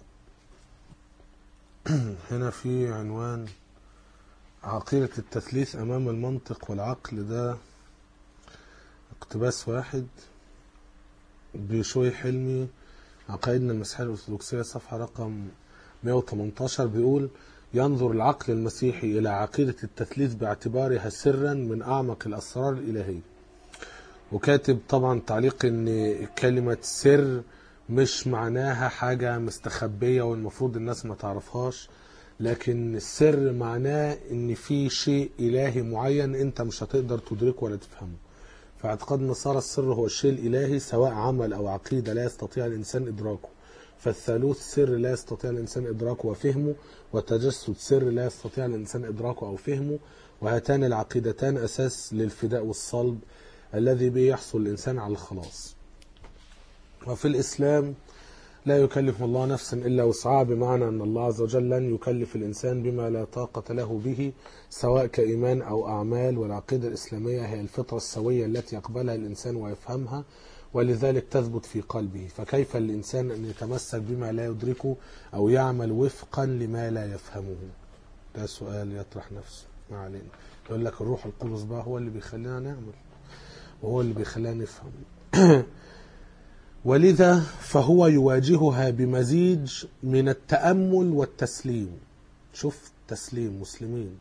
هنا في عنوان عقيدة التثليث أمام المنطق والعقل، ده اقتباس واحد بشوي حلمي عقائدنا المسيحية الأرثوذكسية صفحة رقم 118. بيقول ينظر العقل المسيحي إلى عقيدة التثليث باعتبارها سرا من أعمق الأسرار الإلهية. وكاتب طبعا تعليق ان كلمة سر مش معناها حاجة مستخبية والمفروض الناس ما تعرفهاش، لكن السر معناه ان في شيء إلهي معين انت مش هتقدر تدركه ولا تفهمه. في اعتقاد النصارى السر هو الشيء الإلهي سواء عمل أو عقيدة لا يستطيع الإنسان إدراكه، فالثالوث سر لا يستطيع الإنسان إدراكه وفهمه، والتجسد سر لا يستطيع الإنسان إدراكه أو فهمه، وهاتان العقيدتان أساس للفداء والصلب الذي به يحصل الإنسان على الخلاص. وفي الإسلام لا يكلف الله نفسا إلا وسعها، بمعنى أن الله عز وجل لن يكلف الإنسان بما لا طاقة له به سواء كإيمان أو أعمال. والعقيدة الإسلامية هي الفطرة السوية التي يقبلها الإنسان ويفهمها ولذلك تثبت في قلبه، فكيف الإنسان أن يتمسك بما لا يدركه أو يعمل وفقا لما لا يفهمه؟ ده سؤال يطرح نفسه. ما علينا. يقول لك الروح القدس بقى هو اللي بيخلينا نعمل وهو اللي بيخلينا نفهم. ولذا فهو يواجهها بمزيج من التأمل والتسليم. شوف تسليم مسلمين.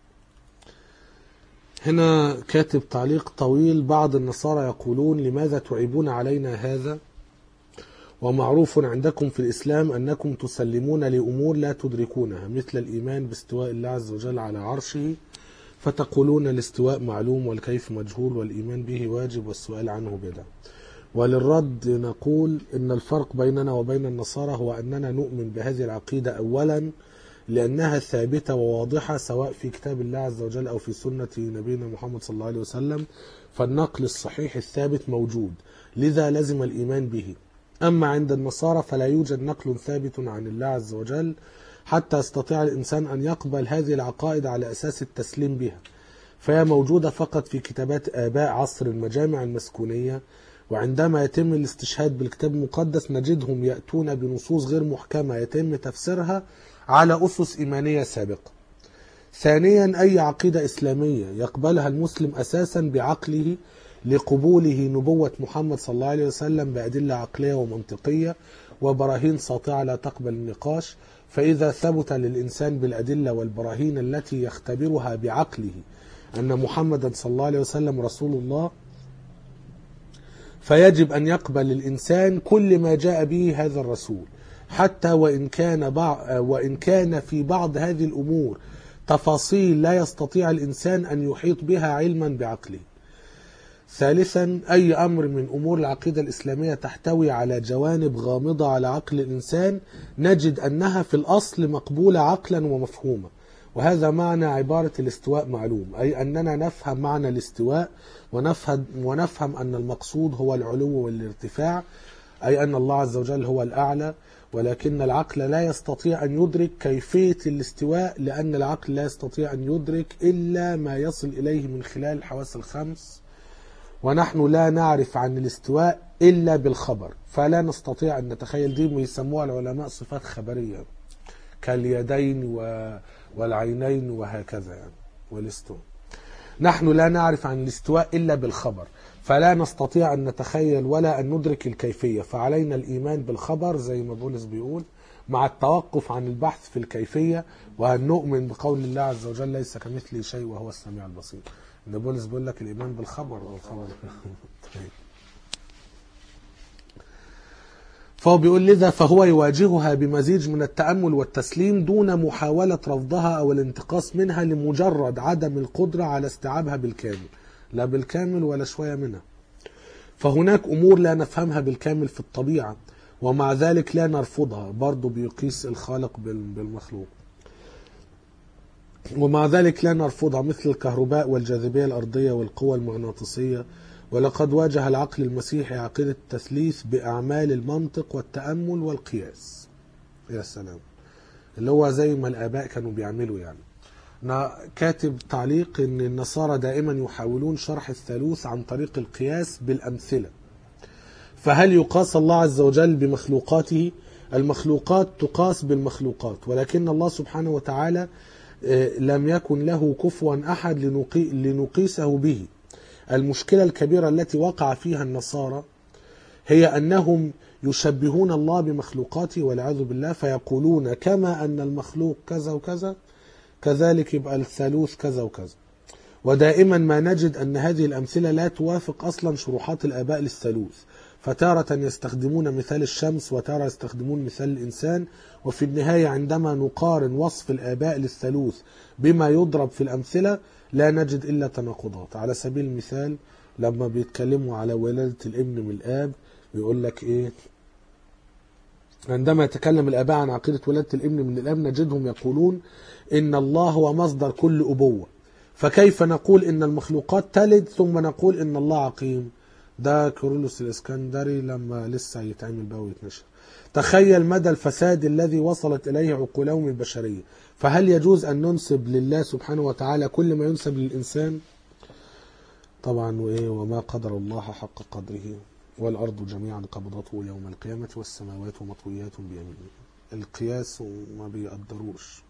هنا كاتب تعليق طويل. بعض النصارى يقولون لماذا تعيبون علينا هذا ومعروف عندكم في الإسلام أنكم تسلمون لأمور لا تدركونها مثل الإيمان باستواء الله عز وجل على عرشه، فتقولون الاستواء معلوم والكيف مجهول والإيمان به واجب والسؤال عنه بدعة. وللرد نقول إن الفرق بيننا وبين النصارى هو أننا نؤمن بهذه العقيدة أولا لأنها ثابتة وواضحة سواء في كتاب الله عز وجل أو في سنة نبينا محمد صلى الله عليه وسلم، فالنقل الصحيح الثابت موجود لذا لازم الإيمان به. أما عند النصارى فلا يوجد نقل ثابت عن الله عز وجل حتى يستطيع الإنسان أن يقبل هذه العقائد على أساس التسليم بها، فهي موجودة فقط في كتابات آباء عصر المجامع المسكونية. وعندما يتم الاستشهاد بالكتاب المقدس نجدهم يأتون بنصوص غير محكمة يتم تفسيرها على أسس إيمانية سابقة. ثانيا أي عقيدة إسلامية يقبلها المسلم أساسا بعقله لقبوله نبوة محمد صلى الله عليه وسلم بأدلة عقلية ومنطقية وبراهين ساطعة لا تقبل النقاش. فإذا ثبت للإنسان بالأدلة والبراهين التي يختبرها بعقله أن محمدا صلى الله عليه وسلم رسول الله، فيجب أن يقبل الإنسان كل ما جاء به هذا الرسول، حتى وإن كان في بعض هذه الأمور تفاصيل لا يستطيع الإنسان أن يحيط بها علما بعقله. ثالثا، أي أمر من أمور العقيدة الإسلامية تحتوي على جوانب غامضة على عقل الإنسان نجد أنها في الأصل مقبولة عقلا ومفهومة. وهذا معنى عبارة الاستواء معلوم، أي أننا نفهم معنى الاستواء ونفهم أن المقصود هو العلو والارتفاع، أي أن الله عز وجل هو الأعلى، ولكن العقل لا يستطيع أن يدرك كيفية الاستواء، لأن العقل لا يستطيع أن يدرك إلا ما يصل إليه من خلال الحواس الخمس، ونحن لا نعرف عن الاستواء إلا بالخبر، فلا نستطيع أن نتخيل. دي يسموها العلماء صفات خبرية كاليدين والعينين وهكذا يعني والاستواء. نحن لا نعرف عن الاستواء إلا بالخبر، فلا نستطيع أن نتخيل ولا أن ندرك الكيفية، فعلينا الإيمان بالخبر زي ما بولس بيقول، مع التوقف عن البحث في الكيفية، وأن نؤمن بقول الله عز وجل ليس كمثله شيء وهو السميع البصير. إن بولس بيقول لك الإيمان بالخبر والخبر. فهو بيقول لذا فهو يواجهها بمزيج من التأمل والتسليم دون محاولة رفضها أو الانتقاص منها لمجرد عدم القدرة على استيعابها بالكامل، لا بالكامل ولا شوية منها. فهناك أمور لا نفهمها بالكامل في الطبيعة ومع ذلك لا نرفضها، برضو بيقيس الخالق بالمخلوق، ومع ذلك لا نرفضها، مثل الكهرباء والجاذبية الأرضية والقوى المغناطيسية. ولقد واجه العقل المسيحي عقيدة التثليث بأعمال المنطق والتأمل والقياس. يا سلام، اللي هو زي ما الآباء كانوا بيعملوا يعني. أنا كاتب تعليق إن النصارى دائما يحاولون شرح الثالوث عن طريق القياس بالأمثلة. فهل يقاس الله عز وجل بمخلوقاته؟ المخلوقات تقاس بالمخلوقات، ولكن الله سبحانه وتعالى لم يكن له كفوا أحد لنقيسه به. المشكلة الكبيرة التي وقع فيها النصارى هي أنهم يشبهون الله بمخلوقاته والعياذ بالله، فيقولون كما أن المخلوق كذا وكذا كذلك يبقى الثالوث كذا وكذا. ودائما ما نجد أن هذه الأمثلة لا توافق أصلا شروحات الآباء للثالوث، فتارة يستخدمون مثال الشمس وتارة يستخدمون مثال الإنسان، وفي النهاية عندما نقارن وصف الآباء للثالوث بما يضرب في الأمثلة لا نجد إلا تناقضات. على سبيل المثال لما بيتكلموا على ولادة الابن من الآب بيقول لك إيه؟ عندما يتكلم الآباء عن عقيدة ولادة الابن من الآب نجدهم يقولون إن الله هو مصدر كل أبوة، فكيف نقول إن المخلوقات تلد ثم نقول إن الله عقيم؟ ده كيرلس الإسكندري لما لسه يتعمل بقى ويتنشر. تخيل مدى الفساد الذي وصلت إليه عقولهم البشرية. فهل يجوز أن ننسب لله سبحانه وتعالى كل ما ينسب للإنسان؟ طبعا وما قدر الله حق قدره، والأرض جميعا قبضته يوم القيامة والسماوات مطويات بيمينه. القياس ما بيقدروش.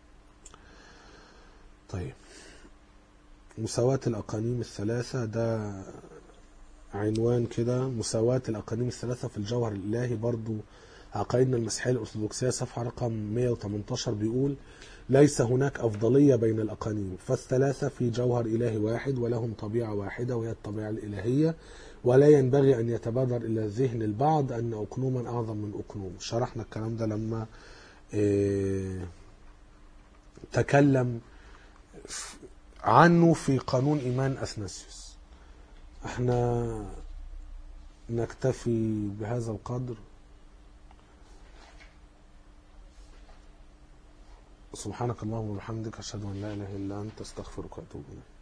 طيب، مساواة الأقانيم الثلاثة، ده عنوان كده، مساواة الأقانيم الثلاثة في الجوهر الإلهي. برضو عقائدنا المسيحية الأرثوذكسية صفحة رقم 118 بيقول ليس هناك أفضلية بين الأقانيم، فالثلاثة في جوهر إلهي واحد ولهم طبيعة واحدة وهي الطبيعة الإلهية، ولا ينبغي أن يتبادر إلى ذهن البعض أن أقنوما أعظم من أقنوم. شرحنا الكلام ده لما تكلم عنه في قانون إيمان أثناسيوس. احنا نكتفي بهذا القدر. سبحانك اللهم وبحمدك أشهد أن لا إله إلا أنت أستغفرك وأتوب إليك.